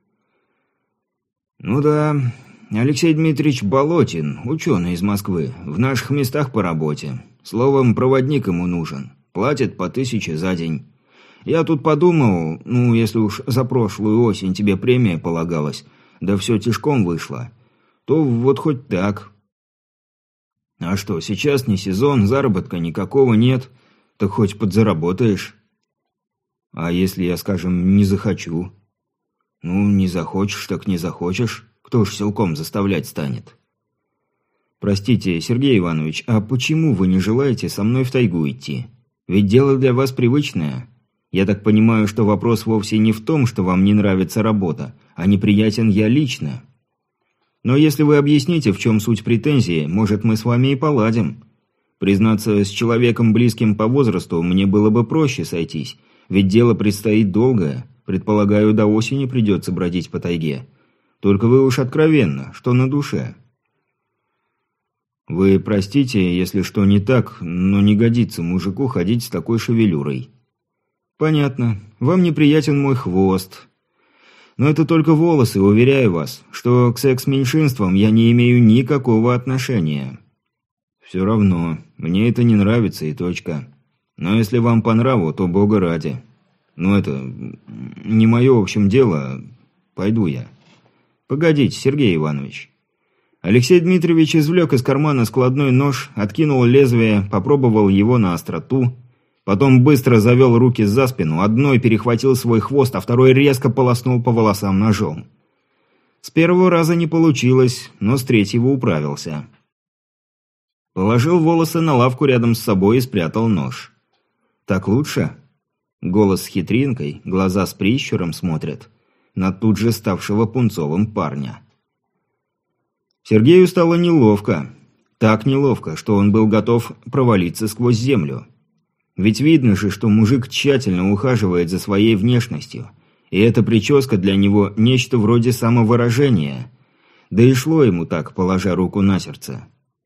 «Ну да, Алексей Дмитриевич Болотин, ученый из Москвы, в наших местах по работе. Словом, проводник ему нужен. Платит по тысяче за день. Я тут подумал, ну, если уж за прошлую осень тебе премия полагалась, да все тишком вышло, то вот хоть так». «А что, сейчас не сезон, заработка никакого нет, так хоть подзаработаешь». «А если я, скажем, не захочу?» «Ну, не захочешь, так не захочешь. Кто ж силком заставлять станет?» «Простите, Сергей Иванович, а почему вы не желаете со мной в тайгу идти? Ведь дело для вас привычное. Я так понимаю, что вопрос вовсе не в том, что вам не нравится работа, а неприятен я лично. Но если вы объясните, в чем суть претензии, может, мы с вами и поладим. Признаться, с человеком близким по возрасту мне было бы проще сойтись, ведь дело предстоит долгое. Предполагаю, до осени придется бродить по тайге. Только вы уж откровенно, что на душе». «Вы простите, если что не так, но не годится мужику ходить с такой шевелюрой». «Понятно. Вам неприятен мой хвост. Но это только волосы, уверяю вас, что к секс-меньшинствам я не имею никакого отношения». «Все равно, мне это не нравится и точка. Но если вам по нраву, то бога ради. Ну это не мое, в общем, дело. Пойду я». «Погодите, Сергей Иванович». Алексей Дмитриевич извлек из кармана складной нож, откинул лезвие, попробовал его на остроту, потом быстро завел руки за спину, одной перехватил свой хвост, а второй резко полоснул по волосам ножом. С первого раза не получилось, но с третьего управился. Положил волосы на лавку рядом с собой и спрятал нож. «Так лучше?» Голос с хитринкой, глаза с прищуром смотрят на тут же ставшего пунцовым парня. Сергею стало неловко. Так неловко, что он был готов провалиться сквозь землю. Ведь видно же, что мужик тщательно ухаживает за своей внешностью, и эта прическа для него нечто вроде самовыражения. Да и шло ему так, положа руку на сердце.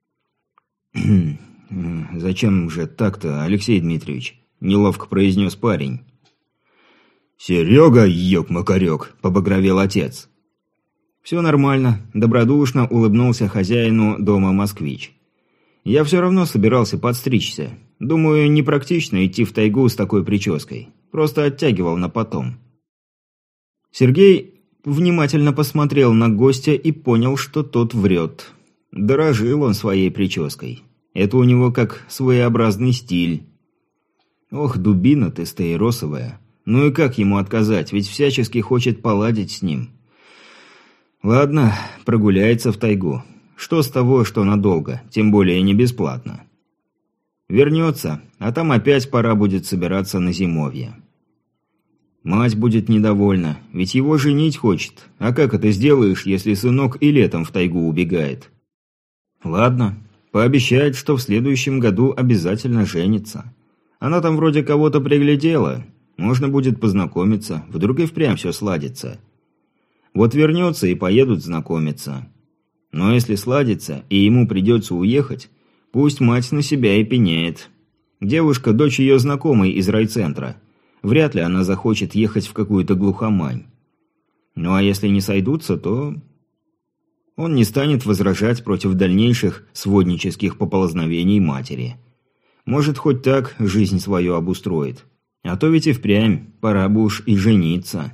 «Зачем же так-то, Алексей Дмитриевич?» – неловко произнес парень. «Серега, ёк-макарёк!» – побагровел отец. «Все нормально», – добродушно улыбнулся хозяину дома москвич. «Я все равно собирался подстричься. Думаю, непрактично идти в тайгу с такой прической. Просто оттягивал на потом». Сергей внимательно посмотрел на гостя и понял, что тот врет. Дорожил он своей прической. Это у него как своеобразный стиль. Ох, дубина ты стаиросовая. Ну и как ему отказать, ведь всячески хочет поладить с ним. Ладно, прогуляется в тайгу. Что с того, что надолго, тем более не бесплатно. Вернется, а там опять пора будет собираться на зимовье. Мать будет недовольна, ведь его женить хочет. А как это сделаешь, если сынок и летом в тайгу убегает? Ладно, пообещает, что в следующем году обязательно женится. Она там вроде кого-то приглядела. Можно будет познакомиться, вдруг и впрямь все сладится. Вот вернется и поедут знакомиться. Но если сладится, и ему придется уехать, пусть мать на себя и пеняет. Девушка – дочь ее знакомой из райцентра. Вряд ли она захочет ехать в какую-то глухомань. Ну а если не сойдутся, то... Он не станет возражать против дальнейших своднических поползновений матери. Может, хоть так жизнь свою обустроит. А то ведь и впрямь, пора бы уж и жениться.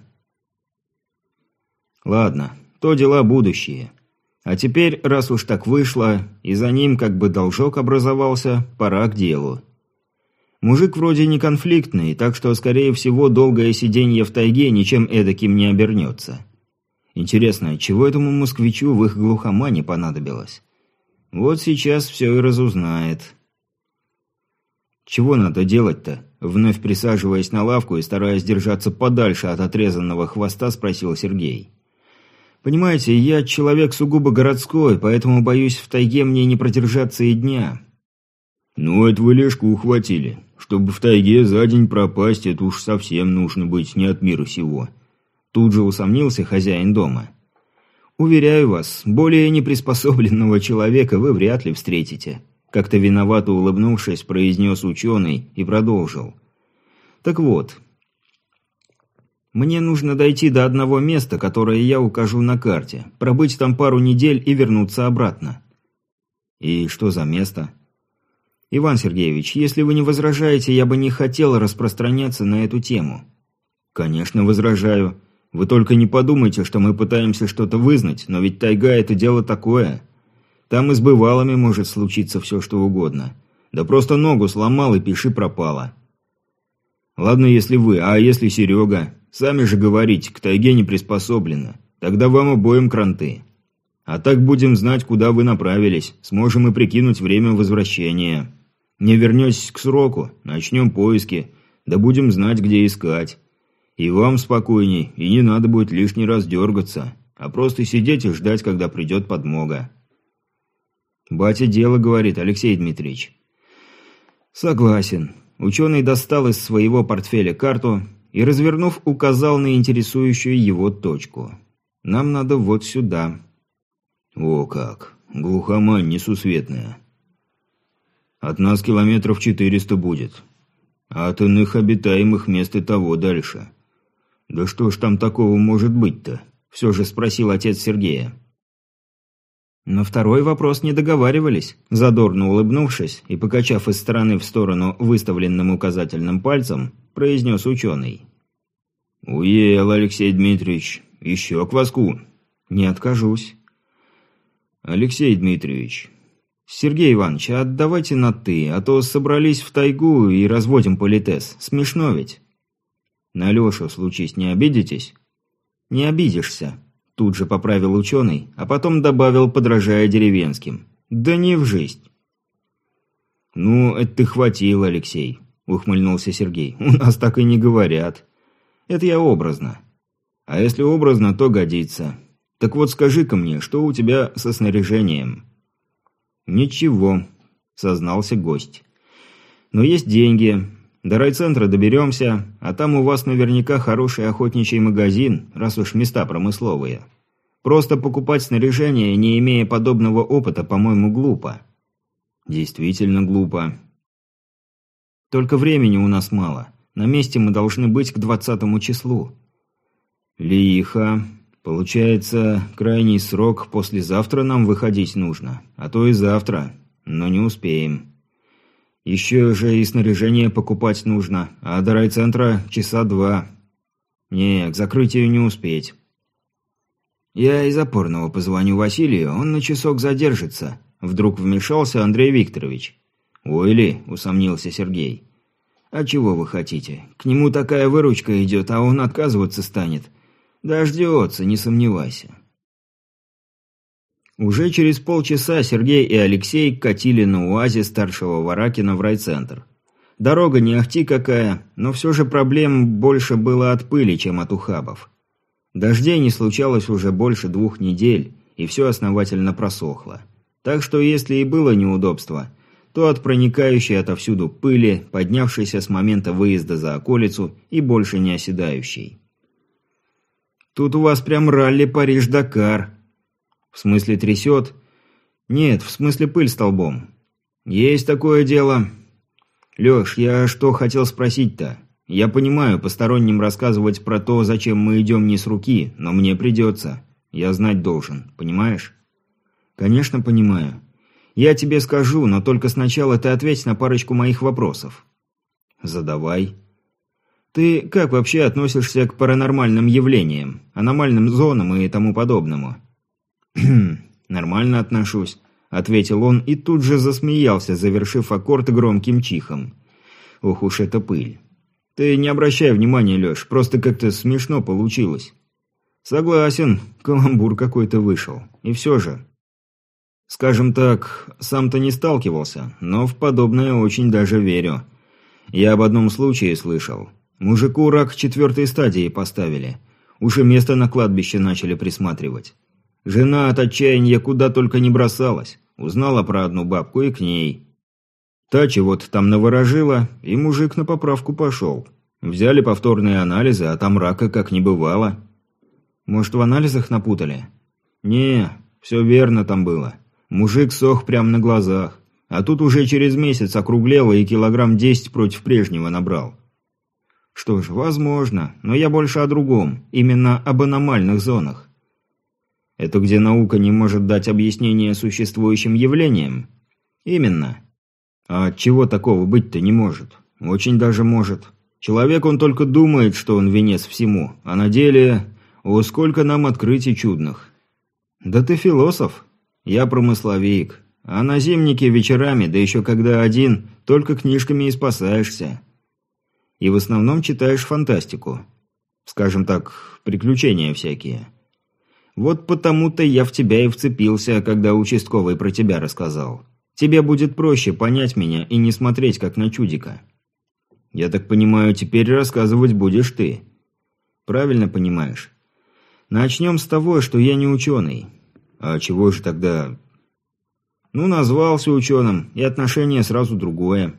Ладно, то дела будущие. А теперь, раз уж так вышло, и за ним как бы должок образовался, пора к делу. Мужик вроде не конфликтный, так что, скорее всего, долгое сиденье в тайге ничем эдаким не обернется. Интересно, чего этому москвичу в их глухомане понадобилось? Вот сейчас все и разузнает. Чего надо делать-то? Вновь присаживаясь на лавку и стараясь держаться подальше от отрезанного хвоста, спросил Сергей. Понимаете, я человек сугубо городской, поэтому, боюсь, в тайге мне не продержаться и дня. Ну, это вы лешку ухватили. Чтобы в тайге за день пропасть, это уж совсем нужно быть не от мира сего. Тут же усомнился хозяин дома. Уверяю вас, более неприспособленного человека вы вряд ли встретите. Как-то виновато улыбнувшись, произнес ученый и продолжил. Так вот, мне нужно дойти до одного места, которое я укажу на карте, пробыть там пару недель и вернуться обратно. И что за место? Иван Сергеевич, если вы не возражаете, я бы не хотел распространяться на эту тему. Конечно, возражаю. Вы только не подумайте, что мы пытаемся что-то вызнать, но ведь тайга – это дело такое. Там и с бывалыми может случиться все, что угодно. Да просто ногу сломал и пиши пропало. Ладно, если вы, а если Серега? Сами же говорите, к тайге не приспособлено. Тогда вам обоим кранты. А так будем знать, куда вы направились, сможем и прикинуть время возвращения. Не вернетесь к сроку, начнем поиски, да будем знать, где искать. И вам спокойней, и не надо будет лишний раз дергаться, а просто сидеть и ждать, когда придет подмога. Батя дело, говорит Алексей Дмитриевич. Согласен. Ученый достал из своего портфеля карту и, развернув, указал на интересующую его точку. Нам надо вот сюда. О как, глухомань несусветная. От нас километров четыреста будет, а от иных обитаемых мест и того дальше. Да что ж там такого может быть-то? Все же спросил отец Сергея. На второй вопрос не договаривались, задорно улыбнувшись и покачав из стороны в сторону выставленным указательным пальцем, произнес ученый. «Уел, Алексей Дмитриевич, еще кваску?» «Не откажусь». «Алексей Дмитриевич, Сергей Иванович, отдавайте на «ты», а то собрались в тайгу и разводим политес. Смешно ведь». «На Лешу, случись, не обидитесь?» «Не обидишься», – тут же поправил ученый, а потом добавил, подражая деревенским. «Да не в жизнь». «Ну, это ты хватил, Алексей», – ухмыльнулся Сергей. «У нас так и не говорят. Это я образно. А если образно, то годится. Так вот скажи-ка мне, что у тебя со снаряжением?» «Ничего», – сознался гость. «Но есть деньги. До райцентра доберемся, а там у вас наверняка хороший охотничий магазин, раз уж места промысловые. Просто покупать снаряжение, не имея подобного опыта, по-моему, глупо». «Действительно глупо. Только времени у нас мало. На месте мы должны быть к двадцатому числу». «Лихо. Получается, крайний срок послезавтра нам выходить нужно, а то и завтра, но не успеем. Еще же и снаряжение покупать нужно, а до райцентра часа два. Не, к закрытию не успеть». «Я из опорного позвоню Василию, он на часок задержится», – вдруг вмешался Андрей Викторович. «Ой ли», – усомнился Сергей. «А чего вы хотите? К нему такая выручка идет, а он отказываться станет. Дождется, не сомневайся». Уже через полчаса Сергей и Алексей катили на УАЗе старшего Варакина в райцентр. Дорога не ахти какая, но все же проблем больше было от пыли, чем от ухабов. Дождей не случалось уже больше двух недель, и все основательно просохло. Так что если и было неудобство, то от проникающей отовсюду пыли, поднявшейся с момента выезда за околицу и больше не оседающей. «Тут у вас прям ралли Париж-Дакар». В смысле трясет? Нет, в смысле пыль столбом. Есть такое дело. Леш, я что хотел спросить-то? Я понимаю, посторонним рассказывать про то, зачем мы идем, не с руки, но мне придется. Я знать должен, понимаешь? Конечно, понимаю. Я тебе скажу, но только сначала ты ответь на парочку моих вопросов. Задавай. Ты как вообще относишься к паранормальным явлениям, аномальным зонам и тому подобному? Нормально отношусь, ответил он и тут же засмеялся, завершив аккорд громким чихом. Ох уж эта пыль. Ты не обращай внимания, Леш, просто как-то смешно получилось. Согласен, каламбур какой-то вышел. И все же. Скажем так, сам-то не сталкивался, но в подобное очень даже верю. Я об одном случае слышал. Мужику рак четвертой стадии поставили. Уже место на кладбище начали присматривать. Жена от отчаяния куда только не бросалась. Узнала про одну бабку и к ней. Та чего-то там наворожила, и мужик на поправку пошел. Взяли повторные анализы, а там рака как не бывало. Может, в анализах напутали? Не, все верно там было. Мужик сох прямо на глазах. А тут уже через месяц округлело и килограмм десять против прежнего набрал. Что ж, возможно, но я больше о другом, именно об аномальных зонах. Это где наука не может дать объяснение существующим явлениям? Именно. А от чего такого быть-то не может? Очень даже может. Человек, он только думает, что он венец всему, а на деле... О, сколько нам открытий чудных. Да ты философ. Я промысловик. А на зимнике вечерами, да еще когда один, только книжками и спасаешься. И в основном читаешь фантастику. Скажем так, приключения всякие. Вот потому-то я в тебя и вцепился, когда участковый про тебя рассказал. Тебе будет проще понять меня и не смотреть как на чудика. Я так понимаю, теперь рассказывать будешь ты. Правильно понимаешь? Начнем с того, что я не ученый. А чего же тогда... Ну, назвался ученым, и отношение сразу другое.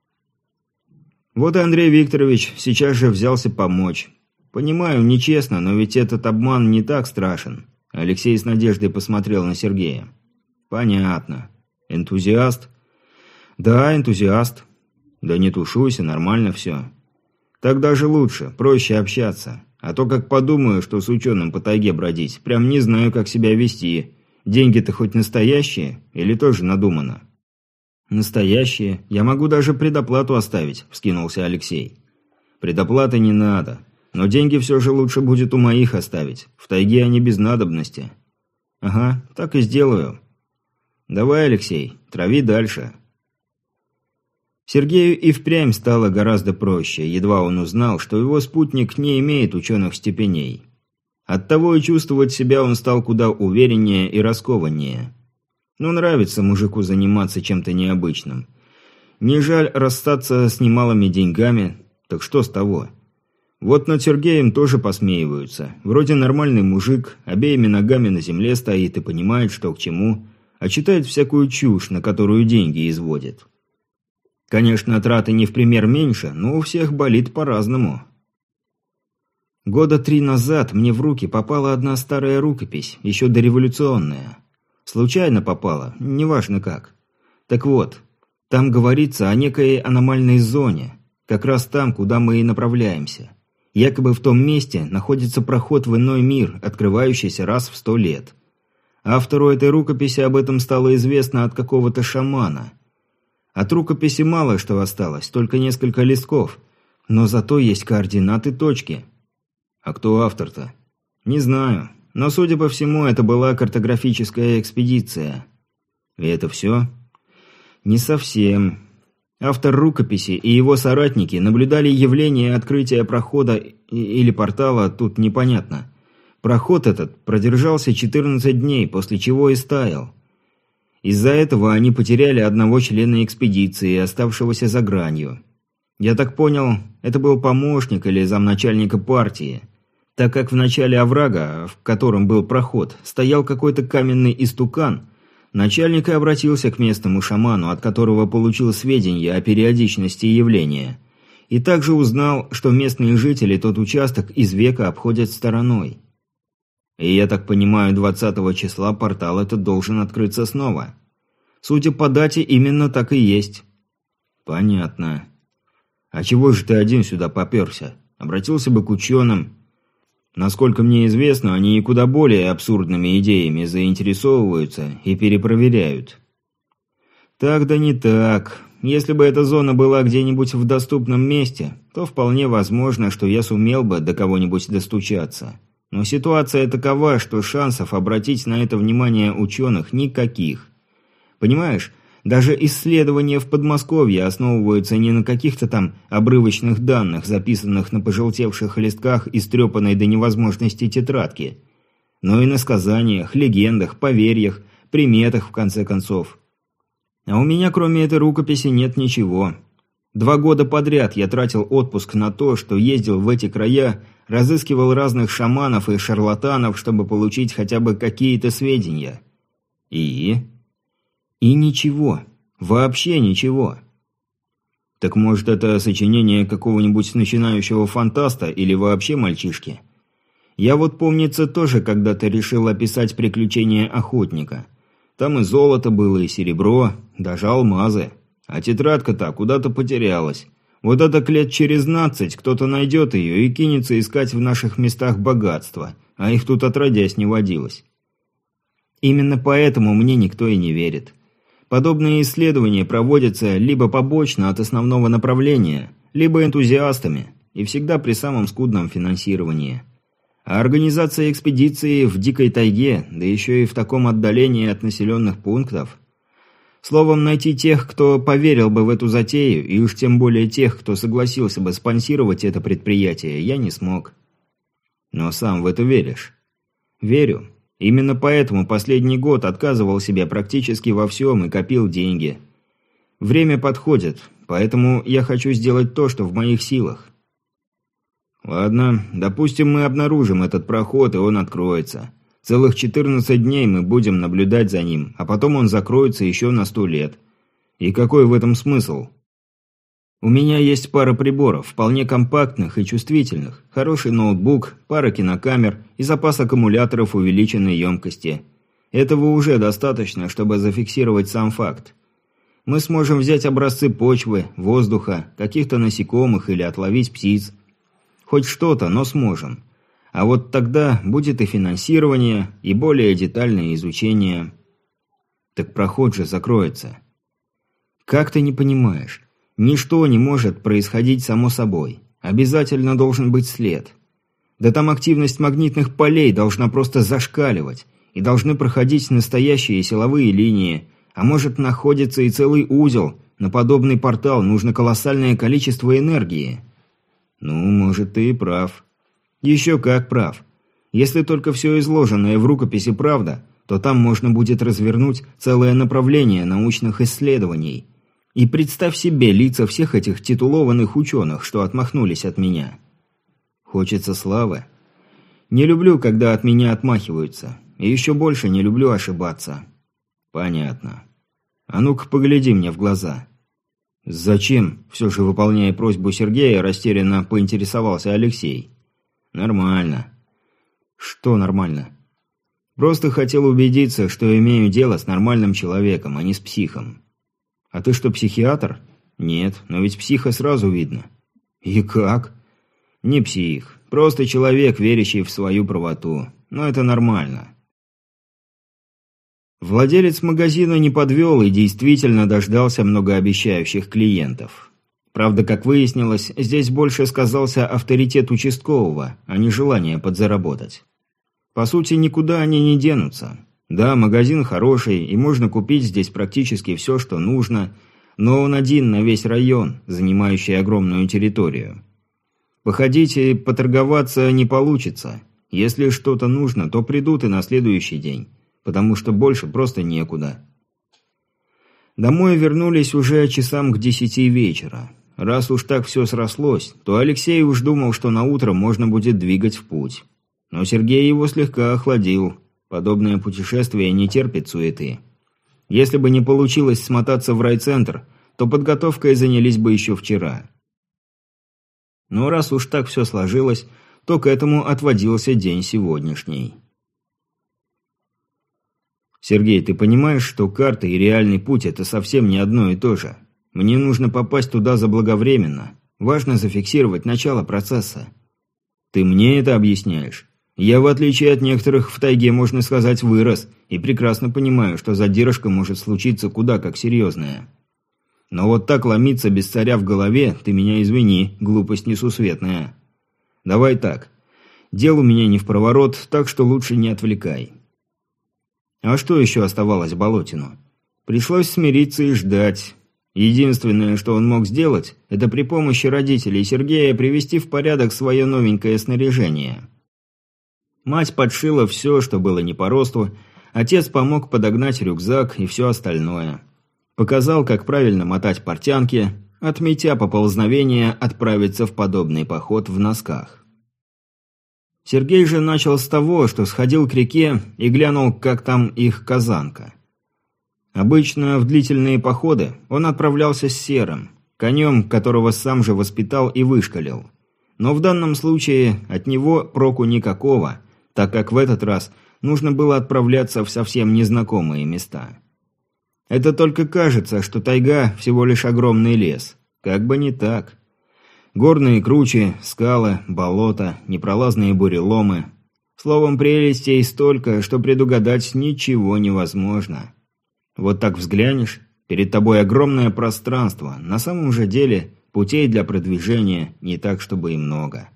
Вот и Андрей Викторович сейчас же взялся помочь. Понимаю, нечестно, но ведь этот обман не так страшен. Алексей с надеждой посмотрел на Сергея. Понятно. Энтузиаст? Да, энтузиаст. Да не тушуйся, нормально все. Так даже лучше, проще общаться. А то как подумаю, что с ученым по тайге бродить, прям не знаю, как себя вести. Деньги-то хоть настоящие или тоже надумано? Настоящие. Я могу даже предоплату оставить, вскинулся Алексей. Предоплаты не надо. Но деньги все же лучше будет у моих оставить. В тайге они без надобности. Ага, так и сделаю. Давай, Алексей, трави дальше. Сергею и впрямь стало гораздо проще, едва он узнал, что его спутник не имеет ученых степеней. Оттого и чувствовать себя он стал куда увереннее и раскованнее. Но нравится мужику заниматься чем-то необычным. Не жаль расстаться с немалыми деньгами, так что с того? Вот над Сергеем тоже посмеиваются. Вроде нормальный мужик, обеими ногами на земле стоит и понимает, что к чему, а читает всякую чушь, на которую деньги изводит. Конечно, траты не в пример меньше, но у всех болит по-разному. Года три назад мне в руки попала одна старая рукопись, еще дореволюционная. Случайно попала, неважно как. Так вот, там говорится о некой аномальной зоне, как раз там, куда мы и направляемся. Якобы в том месте находится проход в иной мир, открывающийся раз в сто лет. Автору этой рукописи об этом стало известно от какого-то шамана. От рукописи мало что осталось, только несколько листков, но зато есть координаты точки. А кто автор-то? Не знаю, но, судя по всему, это была картографическая экспедиция. И это все? Не совсем. Автор рукописи и его соратники наблюдали явление открытия прохода или портала, тут непонятно. Проход этот продержался четырнадцать дней, после чего и стаял. Из-за этого они потеряли одного члена экспедиции, оставшегося за гранью. Я так понял, это был помощник или замначальника партии, так как в начале оврага, в котором был проход, стоял какой-то каменный истукан. Начальник и обратился к местному шаману, от которого получил сведения о периодичности явления, и также узнал, что местные жители тот участок из века обходят стороной. И я так понимаю, двадцатого числа портал этот должен открыться снова. Судя по дате, именно так и есть. Понятно. А чего же ты один сюда попёрся? Обратился бы к ученым. Насколько мне известно, они и куда более абсурдными идеями заинтересовываются и перепроверяют. Так да не так. Если бы эта зона была где-нибудь в доступном месте, то вполне возможно, что я сумел бы до кого-нибудь достучаться. Но ситуация такова, что шансов обратить на это внимание ученых никаких. Понимаешь, даже исследования в Подмосковье основываются не на каких-то там обрывочных данных, записанных на пожелтевших листках истрепанной до невозможности тетрадки, но и на сказаниях, легендах, поверьях, приметах, в конце концов. А у меня кроме этой рукописи нет ничего. Два года подряд я тратил отпуск на то, что ездил в эти края, разыскивал разных шаманов и шарлатанов, чтобы получить хотя бы какие-то сведения. И... И ничего. Вообще ничего. Так может, это сочинение какого-нибудь начинающего фантаста или вообще мальчишки? Я вот, помнится, тоже когда-то решил описать приключения охотника. Там и золото было, и серебро, даже алмазы. А тетрадка-то куда-то потерялась. Вот это к лет через нацать кто-то найдет ее и кинется искать в наших местах богатства, а их тут отродясь не водилось. Именно поэтому мне никто и не верит. Подобные исследования проводятся либо побочно от основного направления, либо энтузиастами, и всегда при самом скудном финансировании. А организация экспедиции в дикой тайге, да еще и в таком отдалении от населенных пунктов. Словом, найти тех, кто поверил бы в эту затею, и уж тем более тех, кто согласился бы спонсировать это предприятие, я не смог. Но сам в это веришь? Верю. Именно поэтому последний год отказывал себе практически во всем и копил деньги. Время подходит, поэтому я хочу сделать то, что в моих силах. Ладно, допустим, мы обнаружим этот проход, и он откроется. Целых четырнадцать дней мы будем наблюдать за ним, а потом он закроется еще на сто лет. И какой в этом смысл? У меня есть пара приборов, вполне компактных и чувствительных, хороший ноутбук, пара кинокамер и запас аккумуляторов увеличенной емкости. Этого уже достаточно, чтобы зафиксировать сам факт. Мы сможем взять образцы почвы, воздуха, каких-то насекомых или отловить птиц. Хоть что-то, но сможем. А вот тогда будет и финансирование, и более детальное изучение. Так проход же закроется. Как ты не понимаешь? Ничто не может происходить само собой. Обязательно должен быть след. Да там активность магнитных полей должна просто зашкаливать. И должны проходить настоящие силовые линии. А может находится и целый узел. На подобный портал нужно колоссальное количество энергии. Ну, может, ты и прав. Еще как прав. Если только все изложенное в рукописи правда, то там можно будет развернуть целое направление научных исследований. И представь себе лица всех этих титулованных ученых, что отмахнулись от меня. Хочется славы. Не люблю, когда от меня отмахиваются. И еще больше не люблю ошибаться. Понятно. А ну-ка погляди мне в глаза. Зачем? Все же, выполняя просьбу Сергея, растерянно поинтересовался Алексей. Нормально. Что нормально? Просто хотел убедиться, что имею дело с нормальным человеком, а не с психом. А ты что, психиатр? Нет, но ведь психа сразу видно. И как? Не псих, просто человек, верящий в свою правоту. Но это нормально. Владелец магазина не подвел и действительно дождался многообещающих клиентов. Правда, как выяснилось, здесь больше сказался авторитет участкового, а не желание подзаработать. По сути, никуда они не денутся. Да, магазин хороший, и можно купить здесь практически все, что нужно, но он один на весь район, занимающий огромную территорию. Походить и поторговаться не получится. Если что-то нужно, то придут и на следующий день, потому что больше просто некуда. Домой вернулись уже часам к десяти вечера. Раз уж так все срослось, то Алексей уж думал, что на утро можно будет двигать в путь. Но Сергей его слегка охладил. Подобное путешествие не терпит суеты. Если бы не получилось смотаться в райцентр, то подготовкой занялись бы еще вчера. Но раз уж так все сложилось, то к этому отводился день сегодняшний. «Сергей, ты понимаешь, что карта и реальный путь – это совсем не одно и то же? Мне нужно попасть туда заблаговременно. Важно зафиксировать начало процесса». «Ты мне это объясняешь? Я, в отличие от некоторых, в тайге, можно сказать, вырос, и прекрасно понимаю, что задержка может случиться куда как серьезная. Но вот так ломиться без царя в голове, ты меня извини, глупость несусветная. Давай так. Дел у меня не впроворот, так что лучше не отвлекай». А что еще оставалось Болотину? Пришлось смириться и ждать. Единственное, что он мог сделать, это при помощи родителей Сергея привести в порядок свое новенькое снаряжение. Мать подшила все, что было не по росту, отец помог подогнать рюкзак и все остальное. Показал, как правильно мотать портянки, отметя поползновение отправиться в подобный поход в носках. Сергей же начал с того, что сходил к реке и глянул, как там их казанка. Обычно в длительные походы он отправлялся с Серым, конем, которого сам же воспитал и вышкалил. Но в данном случае от него проку никакого, так как в этот раз нужно было отправляться в совсем незнакомые места. Это только кажется, что тайга всего лишь огромный лес. Как бы не так. Горные кручи, скалы, болота, непролазные буреломы. Словом, прелестей столько, что предугадать ничего невозможно. Вот так взглянешь, перед тобой огромное пространство, на самом же деле путей для продвижения не так, чтобы и много.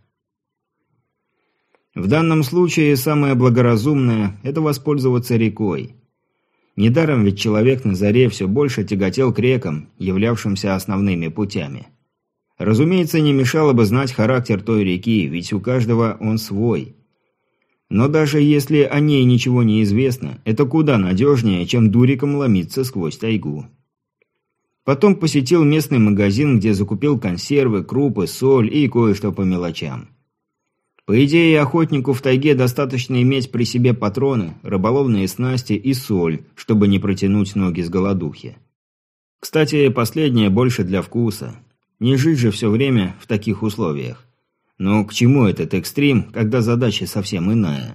В данном случае самое благоразумное – это воспользоваться рекой. Недаром ведь человек на заре все больше тяготел к рекам, являвшимся основными путями. Разумеется, не мешало бы знать характер той реки, ведь у каждого он свой. Но даже если о ней ничего не известно, это куда надежнее, чем дуриком ломиться сквозь тайгу. Потом посетил местный магазин, где закупил консервы, крупы, соль и кое-что по мелочам. По идее, охотнику в тайге достаточно иметь при себе патроны, рыболовные снасти и соль, чтобы не протянуть ноги с голодухи. Кстати, последнее больше для вкуса. Не жить же все время в таких условиях. Но к чему этот экстрим, когда задача совсем иная?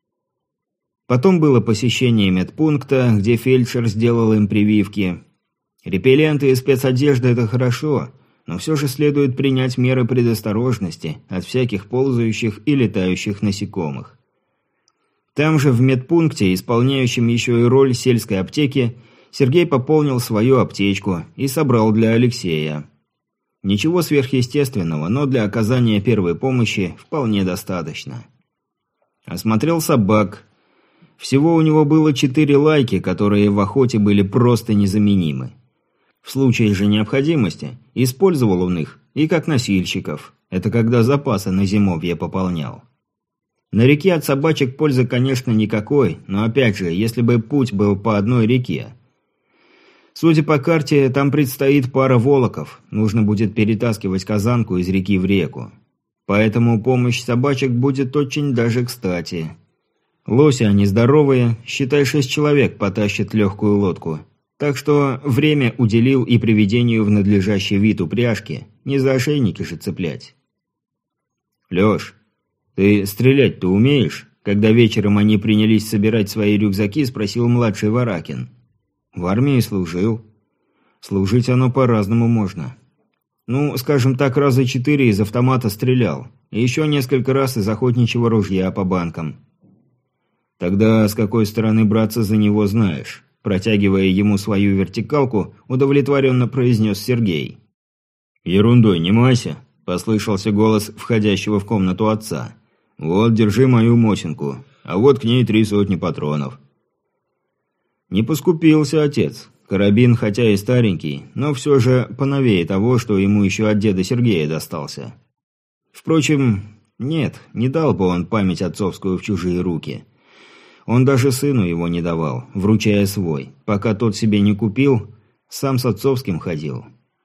Потом было посещение медпункта, где фельдшер сделал им прививки. Репелленты и спецодежда – это хорошо, но все же следует принять меры предосторожности от всяких ползающих и летающих насекомых. Там же в медпункте, исполняющем еще и роль сельской аптеки, Сергей пополнил свою аптечку и собрал для Алексея. Ничего сверхъестественного, но для оказания первой помощи вполне достаточно. Осмотрел собак. Всего у него было четыре лайки, которые в охоте были просто незаменимы. В случае же необходимости использовал он их и как носильщиков. Это когда запасы на зимовье пополнял. На реке от собачек пользы, конечно, никакой, но опять же, если бы путь был по одной реке. Судя по карте, там предстоит пара волоков, нужно будет перетаскивать казанку из реки в реку. Поэтому помощь собачек будет очень даже кстати. Лоси они здоровые, считай, шесть человек потащат легкую лодку. Так что время уделил и приведению в надлежащий вид упряжки, не за ошейники же цеплять. «Леш, ты стрелять-то умеешь?» Когда вечером они принялись собирать свои рюкзаки, спросил младший Варакин. «В армии служил». «Служить оно по-разному можно. Ну, скажем так, раза четыре из автомата стрелял. И еще несколько раз из охотничьего ружья по банкам». «Тогда с какой стороны браться за него знаешь?» Протягивая ему свою вертикалку, удовлетворенно произнес Сергей. «Ерундой не майся», – послышался голос входящего в комнату отца. «Вот, держи мою мосинку, а вот к ней три сотни патронов». Не поскупился отец. Карабин, хотя и старенький, но все же поновее того, что ему еще от деда Сергея достался. Впрочем, нет, не дал бы он память отцовскую в чужие руки. Он даже сыну его не давал, вручая свой. Пока тот себе не купил, сам с отцовским ходил.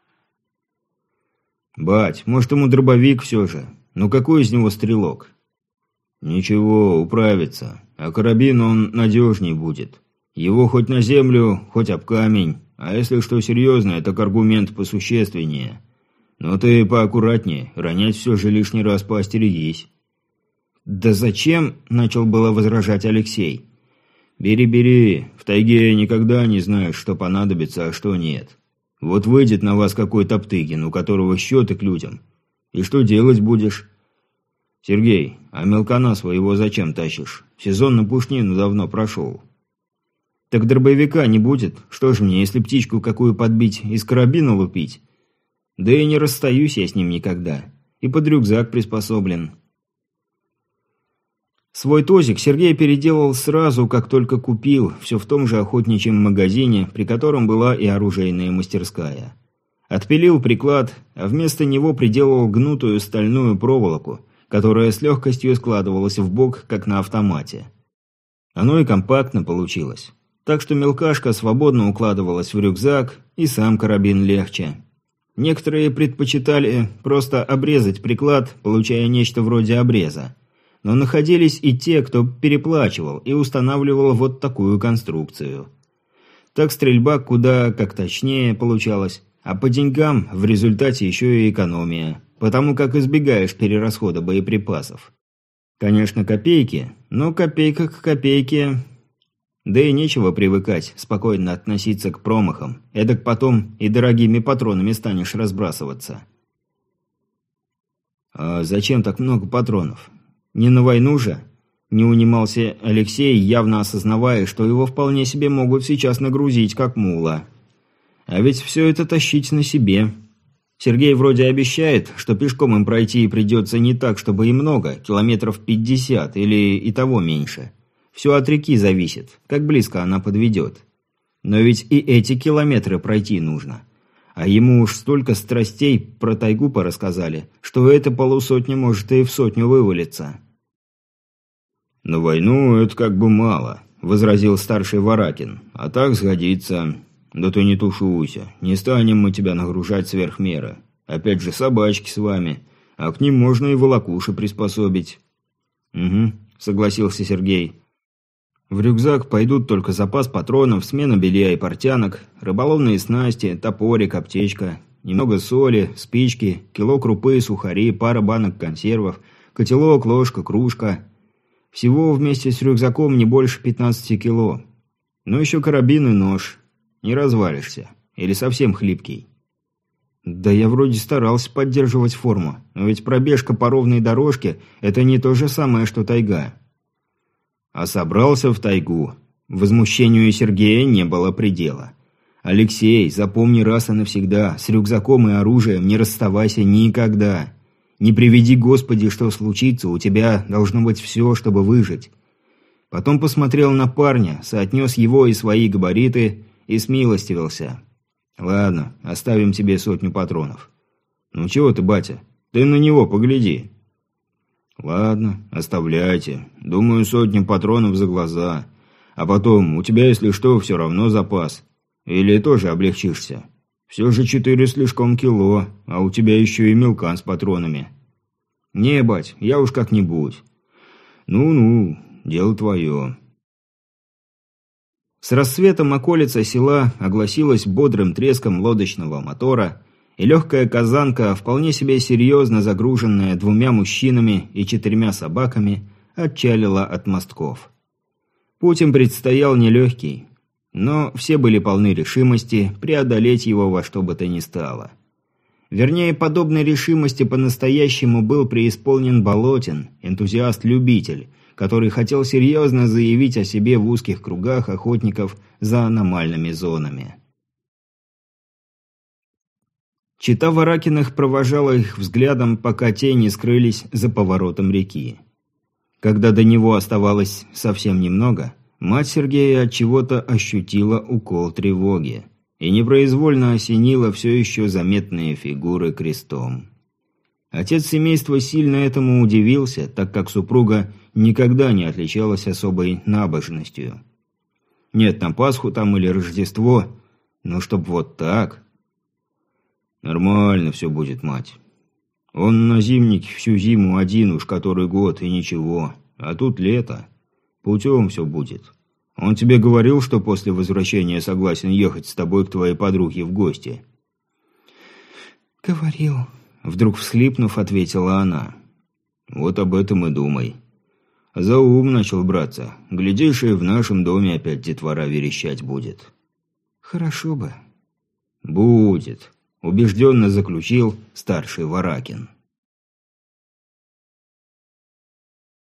«Бать, может, ему дробовик все же? Ну какой из него стрелок?» «Ничего, управится. А карабин он надежней будет. Его хоть на землю, хоть об камень. А если что серьезное, так аргумент посущественнее. Но ты поаккуратнее, ронять все же лишний раз поостерегись». «Да зачем?» – начал было возражать Алексей. «Бери-бери, в тайге никогда не знаешь, что понадобится, а что нет. Вот выйдет на вас какой-то Птыгин, у которого счеты к людям. И что делать будешь? Сергей, а мелкана своего зачем тащишь? Сезон на пушнину давно прошел». «Так дробовика не будет. Что ж мне, если птичку какую подбить, из карабина лупить? Да и не расстаюсь я с ним никогда. И под рюкзак приспособлен». Свой тозик Сергей переделал сразу, как только купил, все в том же охотничьем магазине, при котором была и оружейная мастерская. Отпилил приклад, а вместо него приделал гнутую стальную проволоку, которая с легкостью складывалась в бок, как на автомате. Оно и компактно получилось. Так что мелкашка свободно укладывалась в рюкзак, и сам карабин легче. Некоторые предпочитали просто обрезать приклад, получая нечто вроде обреза. Но находились и те, кто переплачивал и устанавливал вот такую конструкцию. Так стрельба куда как точнее получалась, а по деньгам в результате еще и экономия, потому как избегаешь перерасхода боеприпасов. Конечно, копейки, но копейка к копейке. Да и нечего привыкать, спокойно относиться к промахам, эдак потом и дорогими патронами станешь разбрасываться. «А зачем так много патронов? Не на войну же?» Не унимался Алексей, явно осознавая, что его вполне себе могут сейчас нагрузить, как мула. А ведь все это тащить на себе. Сергей вроде обещает, что пешком им пройти придется не так, чтобы и много, километров пятьдесят или и того меньше. Все от реки зависит, как близко она подведет. Но ведь и эти километры пройти нужно. А ему уж столько страстей про тайгу порассказали, что эта полусотня может и в сотню вывалиться. «На войну это как бы мало», — возразил старший Варакин. «А так сгодится. Да ты не тушуйся, не станем мы тебя нагружать сверх меры. Опять же собачки с вами, а к ним можно и волокуши приспособить». «Угу», — согласился Сергей. «В рюкзак пойдут только запас патронов, смена белья и портянок, рыболовные снасти, топорик, аптечка, немного соли, спички, кило крупы, сухари, пара банок консервов, котелок, ложка, кружка. Всего вместе с рюкзаком не больше пятнадцати кило. Ну еще карабин и нож. Не развалишься. Или совсем хлипкий». «Да я вроде старался поддерживать форму, но ведь пробежка по ровной дорожке – это не то же самое, что тайга». «А собрался в тайгу». Возмущению Сергея не было предела. «Алексей, запомни раз и навсегда, с рюкзаком и оружием не расставайся никогда. Не приведи Господи, что случится, у тебя должно быть все, чтобы выжить». Потом посмотрел на парня, соотнес его и свои габариты и смилостивился. «Ладно, оставим тебе сотню патронов». «Ну чего ты, батя? Ты на него погляди». «Ладно, оставляйте. Думаю, сотню патронов за глаза. А потом, у тебя, если что, все равно запас. Или тоже облегчишься? Все же четыре слишком кило, а у тебя еще и мелкан с патронами». «Не, бать, я уж как-нибудь». «Ну-ну, дело твое». С рассветом околица села огласилась бодрым треском лодочного мотора, и легкая казанка, вполне себе серьезно загруженная двумя мужчинами и четырьмя собаками, отчалила от мостков. Путь им предстоял нелегкий, но все были полны решимости преодолеть его во что бы то ни стало. Вернее, подобной решимости по-настоящему был преисполнен Болотин, энтузиаст-любитель, который хотел серьезно заявить о себе в узких кругах охотников за аномальными зонами. Чита Варакиных провожала их взглядом, пока те не скрылись за поворотом реки. Когда до него оставалось совсем немного, мать Сергея отчего-то ощутила укол тревоги и непроизвольно осенила все еще заметные фигуры крестом. Отец семейства сильно этому удивился, так как супруга никогда не отличалась особой набожностью. Нет, на Пасху там или Рождество, но чтоб вот так... «Нормально все будет, мать. Он на зимнике всю зиму один уж который год и ничего, а тут лето. Путем все будет. Он тебе говорил, что после возвращения согласен ехать с тобой к твоей подруге в гости?» «Говорил», — вдруг всхлипнув, ответила она. «Вот об этом и думай. За ум начал браться. Глядишь, и в нашем доме опять детвора верещать будет. Хорошо бы. Будет, убежденно заключил старший Варакин.